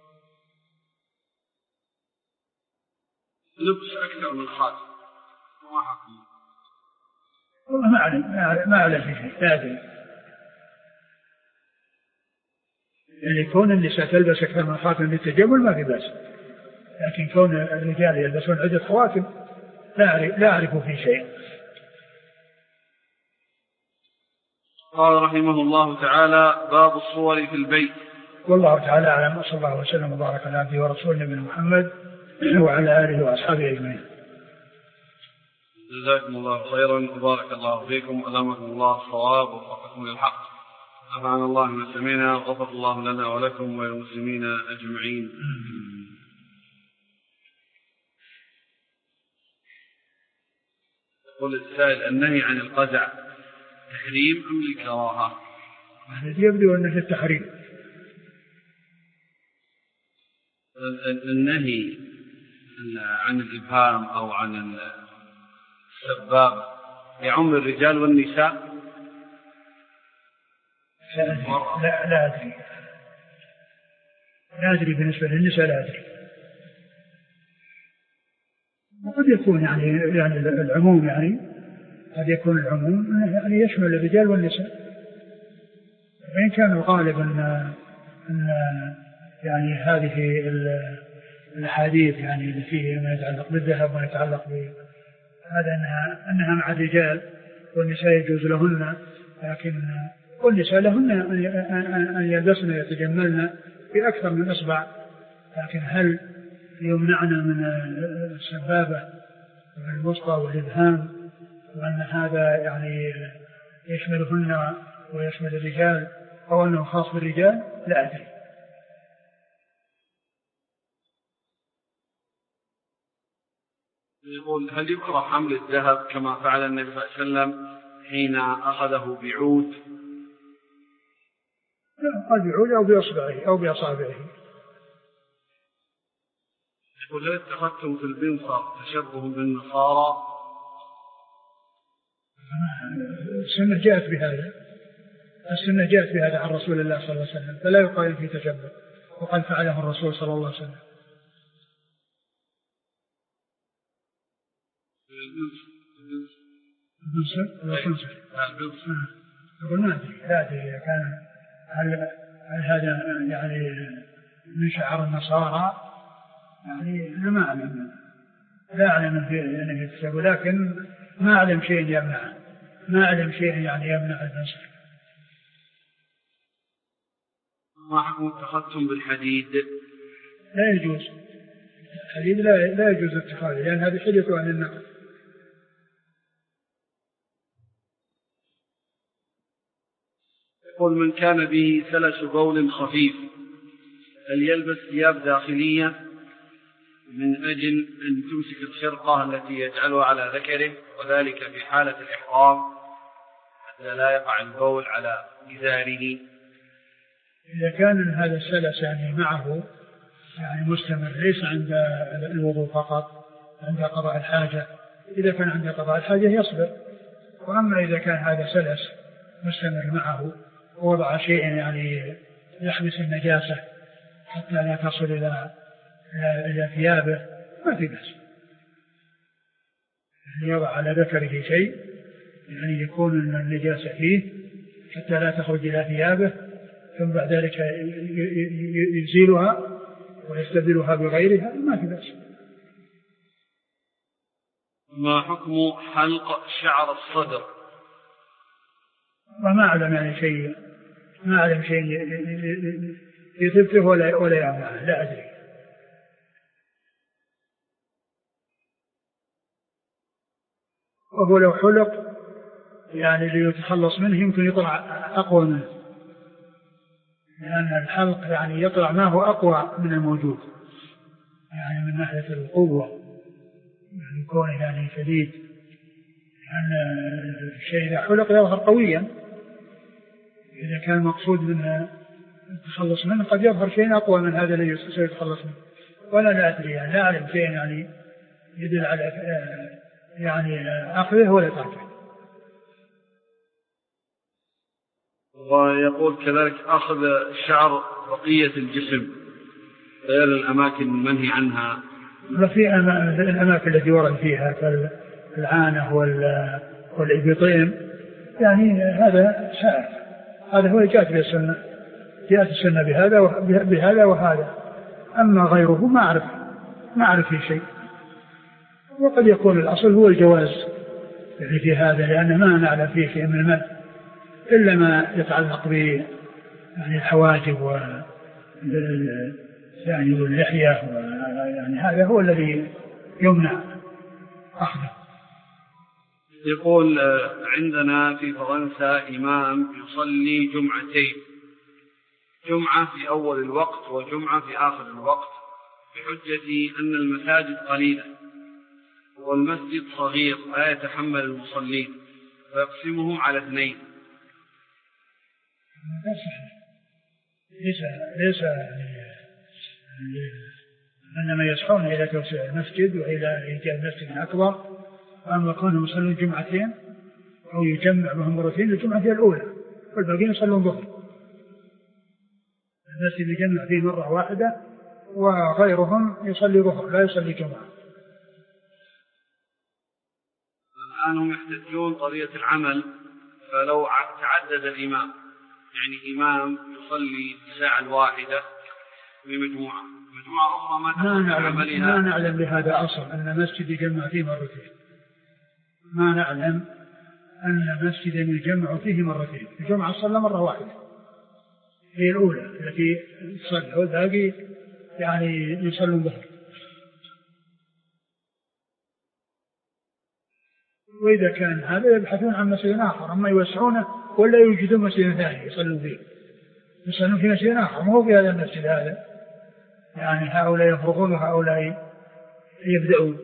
لبس أكثر من خاتم وما حكم؟ والله ما أعلم شيء، لا أدري. يعني كون النساء تلبس أكثر من خاتم للتجمل ما في بأس، لكن كون الرجال يلبسون عدة خواتم لا أعرف في شيء. قال رحمه الله تعالى: باب الصور في البيت. والله تعالى أعلم، وصلى الله وسلم وبارك على عبده ورسوله نبينا محمد وعلى آله وأصحابه أجمعين. جزاكم الله خيرا وبارك الله فيكم، ألهمكم الله الصواب ووفقكم للحق. نفعنا الله ما سمعنا وغفر الله لنا ولكم وللمسلمين أجمعين. يقول السائل: النهي عن القزع تحريم أم الكراهة؟ يبدو أنه التحريم. النهي عن الإبهام أو عن السباب يعم الرجال والنساء؟ لا أدري بالنسبة للنساء لا أدري. وقد يكون يعني العموم، يعني قد يكون العموم يعني يشمل الرجال والنساء، وإن كان الغالب أن يعني هذه الحديث يعني اللي فيه ما يتعلق بالذهب وما يتعلق بهذا أنها مع الرجال والنساء يجوز لهن، لكن والنساء لهن أن يلبسن يتجملن بأكثر من إصبع، لكن هل يمنعنا من السبابة والوسطى والإبهام وأن هذا يعني يشملهن ويشمل الرجال أو أنه خاص بالرجال؟ لا أدري. يقول: هل يكره حمل الذهب كما فعل النبي صلى الله عليه وسلم حين أخذه بعود؟ قال بعود أو بأصبعه أو بأصابعه. يقول: هل اتخذتم في البنصر تشبه بالنصارى؟ السنة جاءت بهذا، السنة جاءت بهذا عن رسول الله صلى الله عليه وسلم، فلا يقال في تشبه، وقد فعله الرسول صلى الله عليه وسلم. يقول ما أدري، لا أدري إذا كان هل هذا يعني من شعار النصارى، يعني أنا ما أعلم، لا أعلم في التشبه، لكن ما أعلم شيء يمنع، ما أعلم شيء يعني يمنع النصر. ما حكم اتخذتم بالحديد؟ لا يجوز الحديد، لا يجوز اتخاذه، لأن هذا حدث عن النقل. يقول: من كان به سلس بول خفيف هل يلبس ثياب داخلية من أجل أن تمسك الخرقة التي يجعلها على ذكره، وذلك في حالة الإحرام حتى لا يقع البول على إزاره؟ إذا كان هذا السلس يعني معه يعني مستمر، ليس عند الوضوء فقط، عند قضاء الحاجة، إذا كان عند قضاء الحاجة يصبر. وأما إذا كان هذا سلس مستمر معه ووضع شيء يعني يحبس النجاسة حتى لا تصل إلى ثيابه ما في بأس، يضع على ذكره شيء يعني يكون النجاسة فيه حتى لا تخرج إلى ثيابه، ثم بعد ذلك يزيلها ويستبدلها بغيرها ما في بأس. ما حكم حلق شعر الصدر؟ وما أعلم يعني شيء، ما أعلم شيء يثبته ولا يعمله، لا أدري. وهو لو حلق يعني ليتخلص منه يمكن يطلع أقوى منه، لأن الحلق يعني يطلع ما هو أقوى من الموجود، يعني من ناحية القوة، يعني كونه يعني شديد، لأن الشيء إذا حلق يظهر قويا، إذا كان مقصود منه التخلص منه قد يظهر شيء أقوى من هذا الذي سيتخلص منه، ولا لا أدري يعني لا أعلم شيء يعني يدل على يعني أخذه ولا تركه. ويقول كذلك: أخذ شعر بقية الجسم غير الأماكن المنهي عنها. وفي الأماكن التي ورد فيها كالعانة والإبطين يعني هذا سائر، هذا هو جاءت به السنة، جاءت السنة بهذا وهذا. أما غيره ما أعرف فيه شيء. وقد يكون الأصل هو الجواز يعني في هذا، لأن ما نعلم فيه شيء من المنع إلا ما يتعلق ب يعني الحواجب يعني واللحية، يعني هذا هو الذي يمنع أخذه. يقول عندنا في فرنسا إمام يصلي جمعتين، جمعة في أول الوقت وجمعة في آخر الوقت، بحجة أن المساجد قليلة والمسجد صغير لا يتحمل المصلين فيقسمهم على 2. ليس إنما يسعون إلى توسيع المسجد وإلى إيجاد مسجد أكبر. أما كانوا يصلون جمعتين أو يجمع بهم مرتين، الجمعة هي الأولى والباقين يصلون ظهر. المسجد يجمع فيه مرة واحدة وغيرهم يصلي ظهر لا يصلي جمعة. الآن هم يحتاجون قضية العمل، فلو تعدد الإمام يعني إمام يصلي الساعة الواحدة بمجموعة أخرى ما نعلم بهذا أصلا أن مسجد يجمع فيه مرتين. ما نعلم أن مسجد يجمع فيه مرتين. الجمعة صلى مرة واحدة هي الأولى التي صلى، والباقي يعني يصلون ظهر. وإذا كان هذا يبحثون عن مسجد آخر، أما يوسعونه ولا يوجدون مسجد ثاني يصلون فيه، يصلون في مسجد آخر ما هو في هذا المسجد هذا. يعني هؤلاء يفرغون وهؤلاء يبدأون.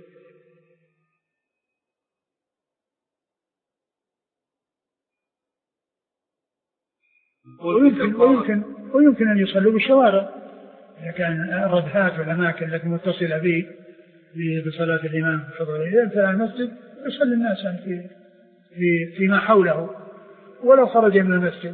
ويمكن أن يصلوا بالشوارع إذا كان الردهات والأماكن التي متصلة به بصلاة الإمام في حضور الإمام، فلا المسجد يصلي الناس فيما حوله ولو خرج من المسجد.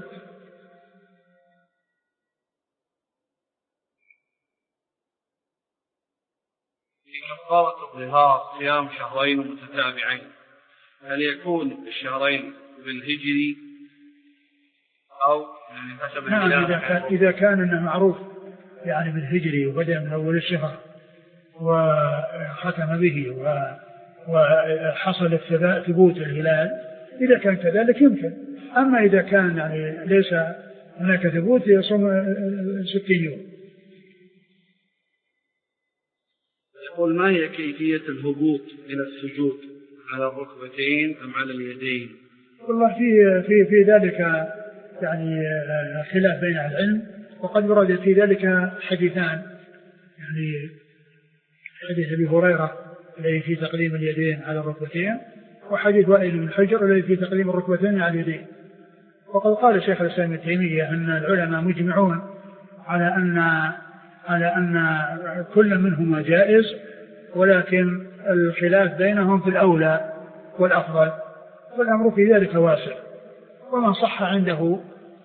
كفارة الظهار صيام شهرين متتابعين، هل يكون الشهرين بالهجري أو يعني حسب إذا كان إنه معروف يعني بالهجري وبدأ من أول الشهر وختم به وحصل ثبوت الهلال، إذا كان كذلك يمكن. أما إذا كان يعني ليس هناك ثبوت يصوم 60 يوم. يقول ما هي كيفية الهبوط إلى السجود، على الركبتين أم على اليدين؟ والله في ذلك يعني خلاف بين العلم، وقد ورد في ذلك حديثان، يعني حديث أبي هريرة الذي في تقديم اليدين على الركبتين، وحديث وائل بن حجر الذي في تقديم الركبتين على اليدين. وقد قال شيخ الإسلام ابن تيمية أن العلماء مجمعون على أن كل منهما جائز، ولكن الخلاف بينهم في الأولى والأفضل، والأمر في ذلك واسع. ومن صح عنده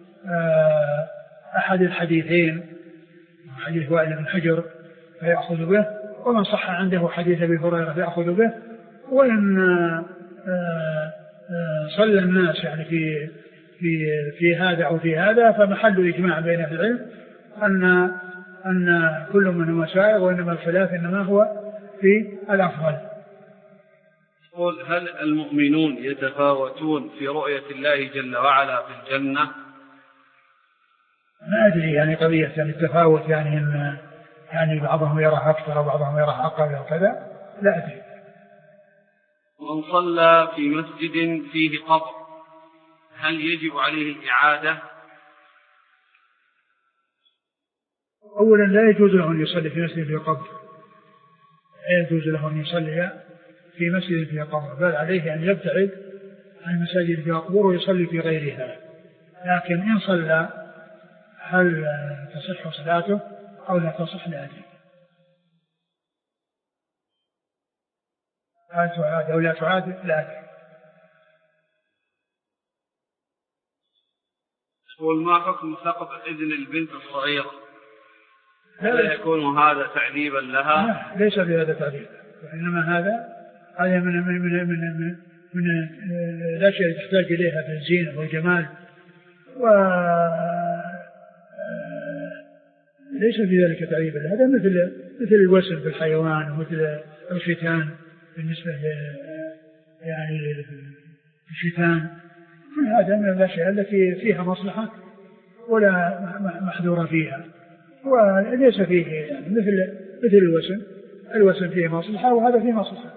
أحد الحديثين حديث وائل بن حجر فيأخذ به، ومن صح عنده حديث أبي هريرة فيأخذ به. وإن صلى الناس يعني في هذا أو في هذا فمحل إجماع بين أهل العلم أن كل منهما سائغ، وإنما الخلاف إنما هو في الأفضل. يقول هل المؤمنون يتفاوتون في رؤية الله جل وعلا في الجنة؟ ما أدري يعني قضية يعني التفاوت يعني إن يعني بعضهم يرى أكثر وبعضهم يرى أقل وكذا، لا أدري. من صلى في مسجد فيه قبر هل يجب عليه الإعادة؟ أولا لا يجوز له أن يصلي في مسجد فيه قبر، لا يجوز له أن يصلي في مسجد فيه قبر، بل عليه أن يبتعد عن المساجد فيها قبور ويصلي في غيرها. لكن إن صلى هل تصح صلاته أو لا تصح؟ لا أدري. هل تعاد أو لا تعاد؟ لا أدري. يقول ما حكم سقط إذن البنت الصغيرة؟ لا يكون هذا تعذيبا لها؟ لا، ليس بهذا تعذيب، وإنما هذا من الأشياء تحتاج إليها في الزينة والجمال، ليس في ذلك تعيب، هذا مثل الوسم في الحيوان ومثل الختان بالنسبة يعني الختان، كل هذا من الأشياء التي فيها مصلحة ولا محذور فيها، وليس فيه يعني مثل الوسم فيه مصلحة وهذا فيه مصلحة.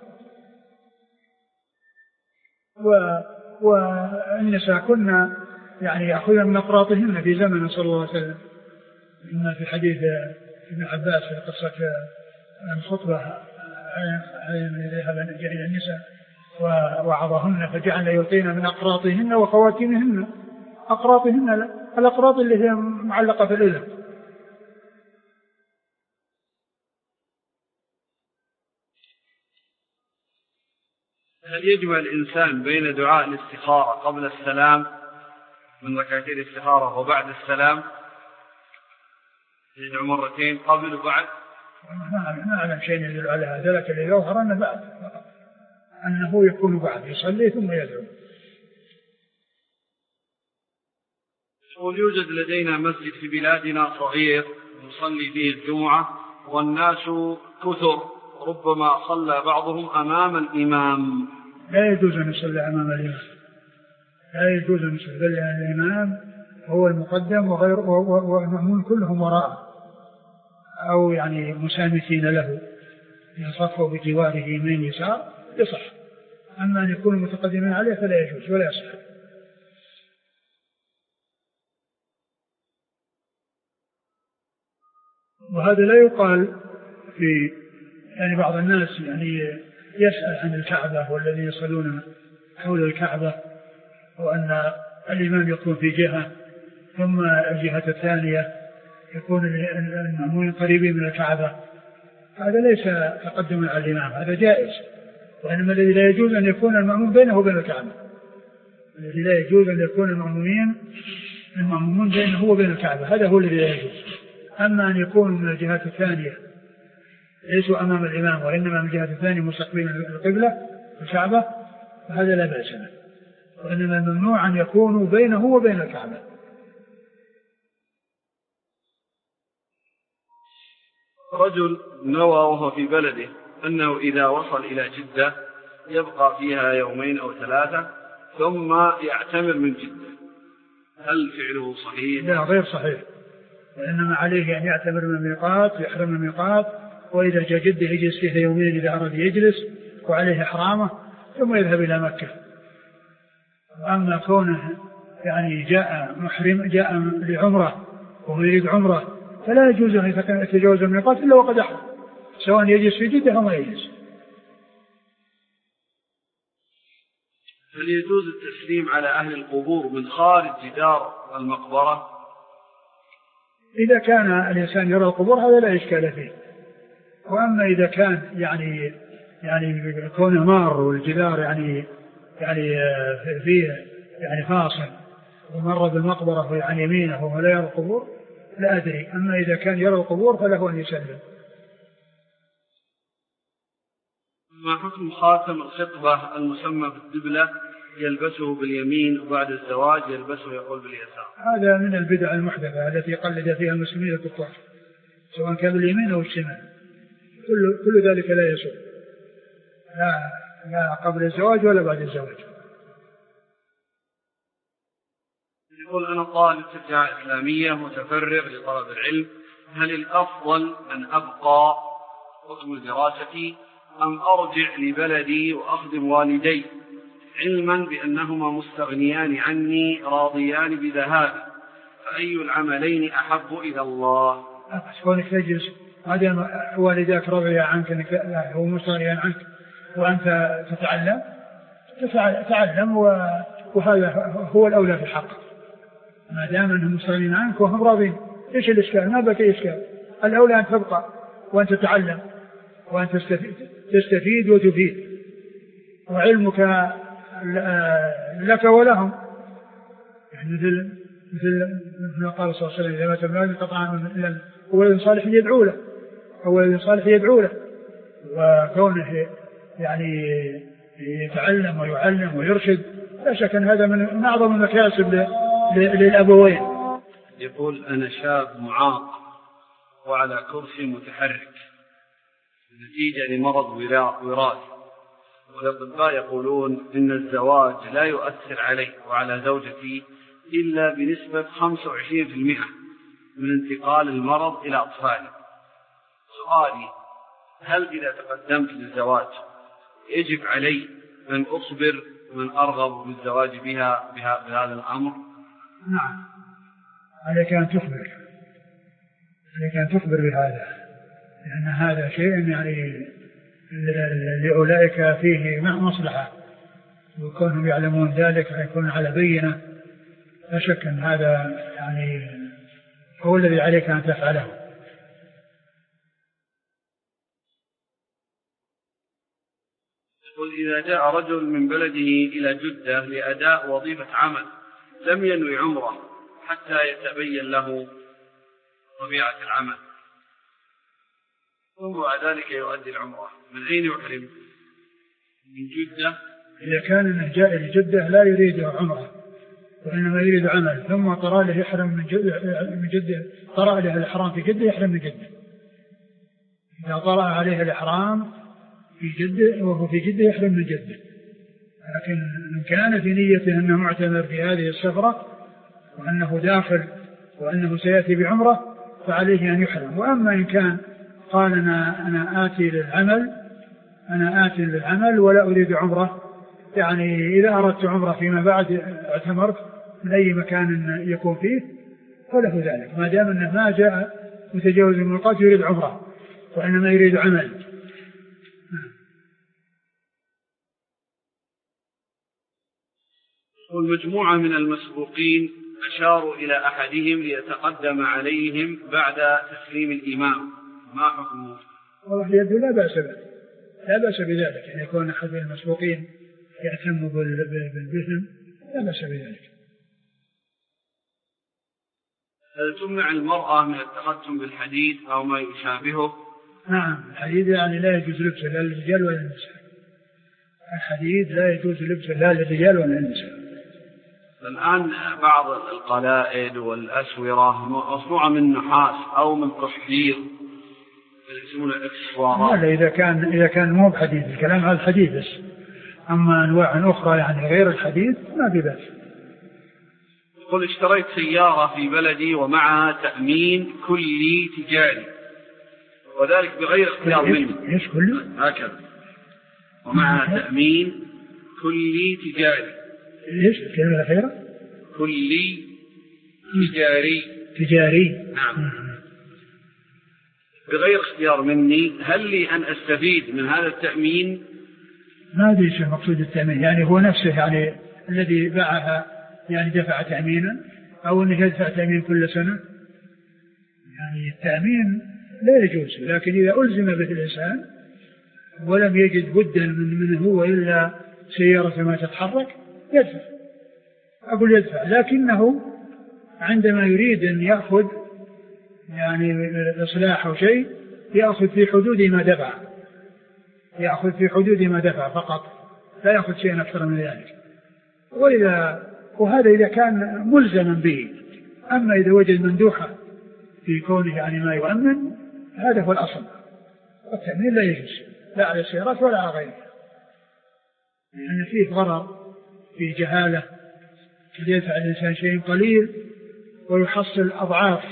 والنساء كنا يعني يأخذن من أقراطهن في زمن صلى الله عليه وسلم، إن في حديث ابن عباس في قصة الخطبة حين ذهب إلى النساء ووعظهن فجعل يعطين من أقراطهن وخواتمهن. أقراطهن الأقراط اللي هي معلقة في الأذن. هل يجمع الإنسان بين دعاء الاستخارة قبل السلام من ركعتي الاستخارة وبعد السلام؟ يدعو مرتين قبل وبعد؟ ما أعلم شيء يدل على هذا، لكن اللي يظهر أنه بعد، أنه يكون بعد يصلي ثم يدعو. يوجد لدينا مسجد في بلادنا صغير نصلي فيه الجمعة والناس كثر، ربما صلى بعضهم أمام الإمام. لا يجوز أن يصلي أمام الإمام، لا يجوز أن يصلي، بل الإمام هو المقدم والمأمون كلهم وراءه أو يعني مساندين له، يصفوا بجواره يمين يسار يصح، أما أن يكونوا متقدمين عليه فلا يجوز ولا يصح. وهذا لا يقال في يعني بعض الناس يعني يسأل عن الكعبة والذي يصلون حول الكعبة، وأن الإمام يكون في جهة ثم الجهة الثانية يكون المأمومين قريبين من الكعبة، هذا ليس تقدم على الإمام، هذا جائز، وإنما الذي لا يجوز أن يكون المأموم بينه وبين الكعبة، الذي لا يجوز أن يكون المأمومون بينه وبين الكعبة، هذا هو الذي لا يجوز. أما أن يكون من الجهات الثانية ليسوا أمام الإمام وإنما من الجهة الثانية مستقبلين القبلة الكعبة، فهذا لا بأس به، وإنما الممنوع أن يكونوا بينه وبين الكعبة. رجل نوى وهو في بلده أنه إذا وصل إلى جدة يبقى فيها يومين أو 3 ثم يعتمر من جدة، هل فعله صحيح؟ لا، غير صحيح، وإنما عليه أن يعتمر من الميقات، يحرم من الميقات، وإذا جاء جدة يجلس فيها يومين إذا أراد يجلس وعليه إحرامه ثم يذهب إلى مكة. أما كونه يعني جاء محرم جاء لعمرة ويريد عمرة فلا يجوز أن يتجاوز الميقات إلا وقد أحرم، سواء يجلس في جدة أو ما يجلس. هل يجوز التسليم على أهل القبور من خارج جدار المقبرة؟ إذا كان الإنسان يرى القبور هذا لا إشكال فيه، وأما إذا كان يعني كونه مار والجدار يعني فيه يعني فاصل ومر بالمقبرة عن يمينه ولا يرى القبور لا أدري، أما إذا كان يرى القبور فله أن يسلم. ما حكم خاتم الخطبة المسمى بالدبلة يلبسه باليمين وبعد الزواج يلبسه يقول باليسار؟ هذا من البدع المحدثة التي قلد فيها المسلمين الكفار سواء كان باليمين أو الشمال، كل ذلك لا يسوء، لا قبل الزواج ولا بعد الزواج. يقول أنا طالب في الجامعة الإسلامية متفرغ لطلب العلم، هل الأفضل أن أبقى حكم دراستي أم أرجع لبلدي وأخدم والدي علما بأنهما مستغنيان عني راضيان بذهابي، فأي العملين أحب إلى الله؟ كونك تجلس ما دام والداك رضيا عنك هو مستغنيان عنك وأنت تتعلم وهذا هو الأولى في الحق، ما دام أنهم مستغنيين عنك وهم راضين إيش الإشكال؟ ما بقى إشكال، الأولى أن تبقى وأن تتعلم وأن تستفيد وتفيد، وعلمك لك ولهم، يعني مثل ما قال صلى الله عليه وسلم إذا مات ابن قطع إلا ولد صالح يدعو له، ولد صالح يدعو له، وكونه يعني يتعلم ويعلم ويرشد لا شك أن هذا من أعظم المكاسب للأبوين. يقول أنا شاب معاق وعلى كرسي متحرك نتيجة لمرض وراثي، والأطباء يقولون إن الزواج لا يؤثر علي وعلى زوجتي إلا بنسبة 25% من انتقال المرض إلى أطفالي. سؤالي: هل إذا تقدمت للزواج يجب علي أن أخبر من أرغب بالزواج بها بهذا الأمر؟ نعم، عليك أن تخبر بهذا، لأن هذا شيء يعني لأولئك فيه مصلحة، وكونهم يعلمون ذلك يكون على بينة. لا شك أن هذا يعني هو الذي عليك أن تفعله. إذا جاء رجل من بلده إلى جدة لأداء وظيفة عمل لم ينوي عمره حتى يتبين له طبيعة العمل، ثم بعد ذلك يؤدي العمرة، من أين يحرم؟ من جدة؟ إذا كان أنه جاء لجدة لا يريد عمره وإنما يريد عمل، ثم طرأ له يحرم من جدة، طرأ له الإحرام في جدة يحرم من جدة. إذا طرأ عليه الإحرام في جدة وهو في جدة يحرم من جدة. لكن إن كان في نيته أنه معتمر في هذه السفرة وأنه داخل وأنه سيأتي بعمرة فعليه أن يحرم. وأما إن كان قال أنا آتي للعمل ولا أريد عمرة، يعني إذا أردت عمرة فيما بعد اعتمرت من أي مكان يكون فيه فله ذلك، ما دام أنه ما جاء متجاوز الميقات يريد عمرة وإنما يريد عمل. والمجموعة من المسبوقين أشاروا إلى أحدهم ليتقدم عليهم بعد تسليم الإمام، ما حكمه؟ والله يبدو لا بأس بذلك، يعني يكون أحد المسبوقين يهتم بالبهم لا بأس بذلك. هل تمنع المرأة من التقدم بالحديد أو ما يشابهه؟ نعم، الحديد يعني لا يجوز لبسه لا للرجال ولا للنساء. الحديد لا يجوز لبسه لا للرجال ولا للنساء. الآن بعض القلائد والأسورة مصنوعة من نحاس أو من قشدير يسمونه إكسسوارات. إذا كان مو بحديد، الكلام على الحديد بس، أما أنواع أخرى يعني غير الحديد ما بباس. قل اشتريت سيارة في بلدي ومعها تأمين كلي تجاري وذلك بغير اختيار مني. إيش كلي؟ هكذا، ومعها تأمين كلي تجاري. إيش الكلمة الأخيرة؟ كلي تجاري. نعم. بغير اختيار مني، هل لي أن أستفيد من هذا التأمين؟ ما أدري شو مقصود التأمين، يعني هو نفسه يعني الذي باعها يعني دفع تأمينا أو أنه يدفع تأمين كل سنة؟ يعني التأمين لا يجوز، لكن إذا ألزم به الإنسان ولم يجد بدا من هو إلا سيارة ما تتحرك يدفع، لكنه عندما يريد أن يأخذ يعني إصلاح أو شيء يأخذ في حدود ما دفع فقط، لا يأخذ شيئا أكثر من ذلك. وهذا إذا كان ملزما به. أما إذا وجد مندوحة في كونه يعني ما يؤمن، هذا هو الأصل. التأمين لا يجوز لا على السيارات ولا على غيرها، لأن فيه ضرر في جهالة، يدفع الإنسان شيء قليل ويحصل أضعاف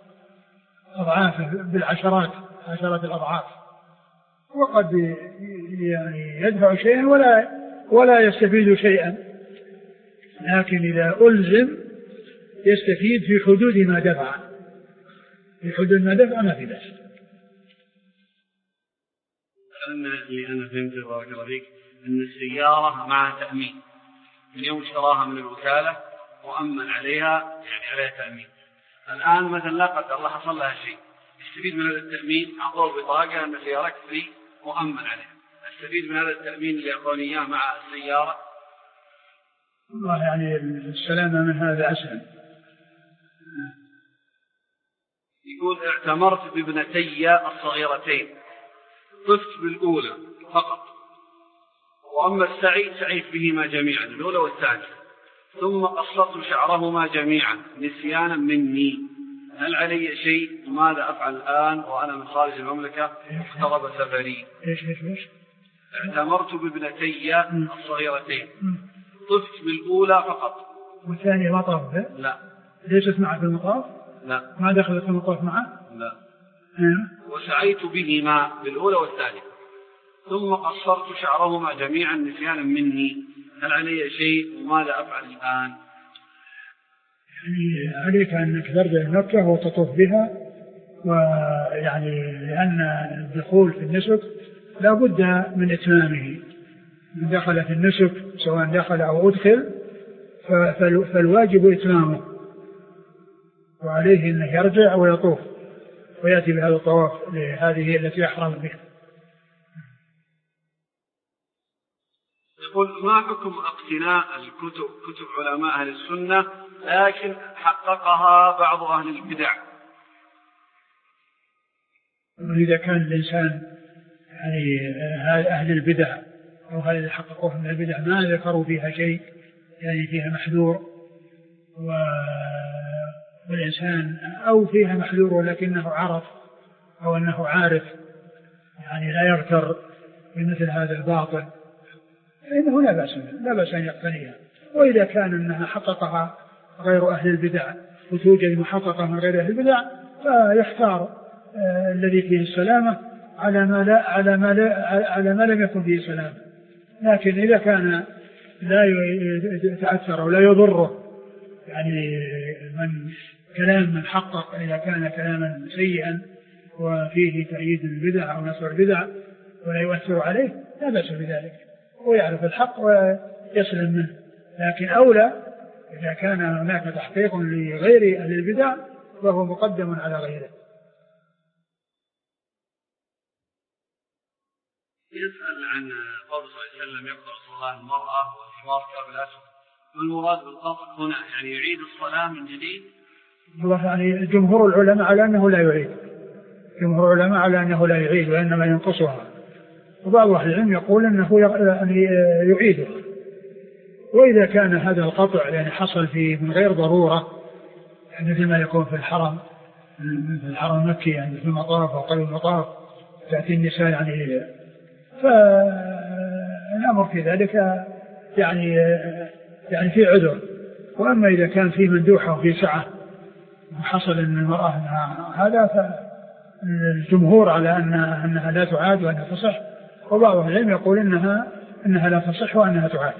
بالعشرات الأضعاف، وقد يعني يدفع شيئا ولا يستفيد شيئا. لكن إذا ألزم يستفيد في حدود ما دفع، ما في بأس. اللي أنا فهمت بارك الله فيك أن السيارة معها تأمين، من يوم اشتراها من الوكالة وأمن عليها يعني عليها تأمين. الآن مثلا لا قدر الله حصل لها شيء، يستفيد من هذا التأمين، أعطوه البطاقة أن سيارتك فري وأمن عليها، استفيد من هذا التأمين اللي أعطوني إياه مع السيارة. والله يعني السلامة من هذا أسهل. يقول اعتمرت بابنتي الصغيرتين، طفت بالأولى فقط، وأما السعي سعيت بهما جميعا، الأولى والثانية، ثم قصرت شعرهما جميعا نسيانا مني، هل علي شيء وماذا أفعل الآن وأنا من خارج المملكة اقترب سفري؟ إيش اعتمرت بابنتي الصغيرتين، طفت بالأولى فقط. والثانية ما طاف؟ لا. ليست معه في المطاف؟ لا. ما دخلت في المطاف معه؟ لا. وسعيت بهما بالأولى والثانية ثم قصرت شعرهما جميعا نسيانا مني، هل علي شيء وماذا أفعل الآن؟ يعني عليك أنك ترجع مكة وتطوف بها، ويعني لأن الدخول في النسك لا بد من إتمامه، من دخل في النسك سواء دخل أو أدخل فالواجب إتمامه، وعليه أنه يرجع ويطوف ويأتي بهذا الطواف لهذه التي أحرم بها. يقول ما حكم اقتناء كتب علماء أهل السنة لكن حققها بعض أهل البدع؟ وإذا كان الإنسان يعني أهل البدع أو هذا اللي حققوه من البدع ما ذكروا فيها شيء يعني فيها محذور، والإنسان أو فيها محذور ولكنه عرف أو أنه عارف يعني لا يغتر بمثل هذا الباطل فإنه لا بأس أن يقتنيها. وإذا كان أنها حققها غير أهل البدع وتوجد محققة من غير أهل البدع فيختار الذي فيه السلامة على ما لم يكن فيه سلامة. لكن إذا كان لا يتأثر ولا يضره يعني كلام من حقق إذا كان كلاما سيئا وفيه تأييد البدع أو نصر البدع ولا يؤثر عليه لا بأس بذلك، ويعرف الحق ويسلم منه. لكن أولى إذا كان هناك تحقيق لغير أهل البدع فهو مقدم على غيره. يسأل عن قول صلى الله عليه وسلم يقطع صلاة المرأة والحمار قبل أسفل، ما المراد بالقطع هنا؟ يعني يعيد الصلاة من جديد؟ والله يعني جمهور العلماء على أنه لا يعيد، جمهور العلماء على أنه لا يعيد وإنما ينقصها، وبعض أهل العلم يقول أنه يعني يعيده. وإذا كان هذا القطع يعني حصل فيه من غير ضرورة يعني مثل ما يكون في الحرم المكي يعني في المطاف أو قبل المطاف تأتي النساء يعني فالأمر في ذلك يعني في عذر. وأما إذا كان فيه مندوحة وفي سعة وحصل أن المرأة هذا فالجمهور على أنها لا تعاد وأنها تصح، وبعض العلم يقول إنها لا تصح وأنها تعاد.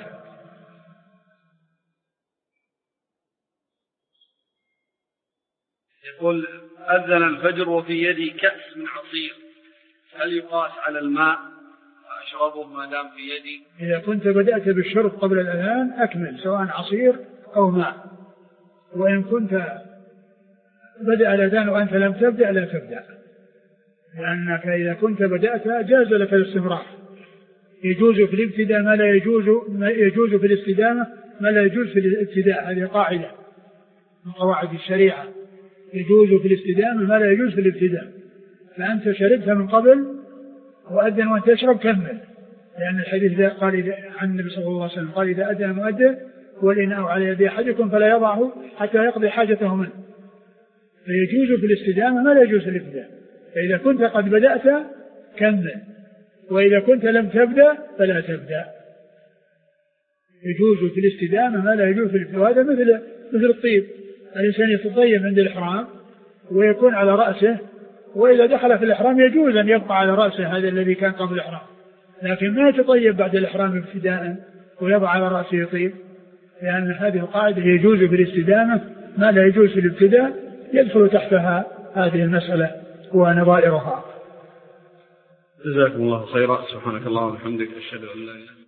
يقول أذن الفجر وفي يدي كأس من عصير، هل يقاس على الماء أشربه ما دام في يدي؟ إذا كنت بدأت بالشرب قبل الأذان أكمل سواء عصير أو ماء، وإن كنت بدأ الأذان وأنت لم تبدأ لا تبدأ، لأنك إذا كنت بدأت جاز لك الاستمرار. يجوز في الابتداء ما لا يجوز في الاستدامة ما لا يجوز في الابتداء، هذه قاعدة من قواعد الشريعة، يجوز في الاستدامة ما لا يجوز في الابتداء. فأنت شربتها من قبل وأذن وأنت تشرب كمل، لأن الحديث قال عن النبي صلى الله عليه وسلم قال إذا أذن المؤذن والإناء على يد أحدكم فلا يضعه حتى يقضي حاجته منه. فيجوز في الاستدامة ما لا يجوز في الابتداء. فإذا كنت قد بدأت كمل، وإذا كنت لم تبدأ فلا تبدأ. يجوز في الاستدامة ما لا يجوز في الابتداء. وهذا مثل الطيب، الإنسان يتطيب عند الإحرام ويكون على رأسه، وإذا دخل في الإحرام يجوز أن يبقى على رأسه هذا الذي كان قبل الإحرام، لكن ما يتطيب بعد الإحرام ابتداء ويضع على رأسه طيب، لأن هذه القاعدة يجوز في الاستدامة ما لا يجوز في الابتداء، يدخل تحتها هذه المسألة ونظائرها. جزاكم الله خيرا. سبحانك اللهم وبحمدك، أشهد أن لا إله إلا أنت.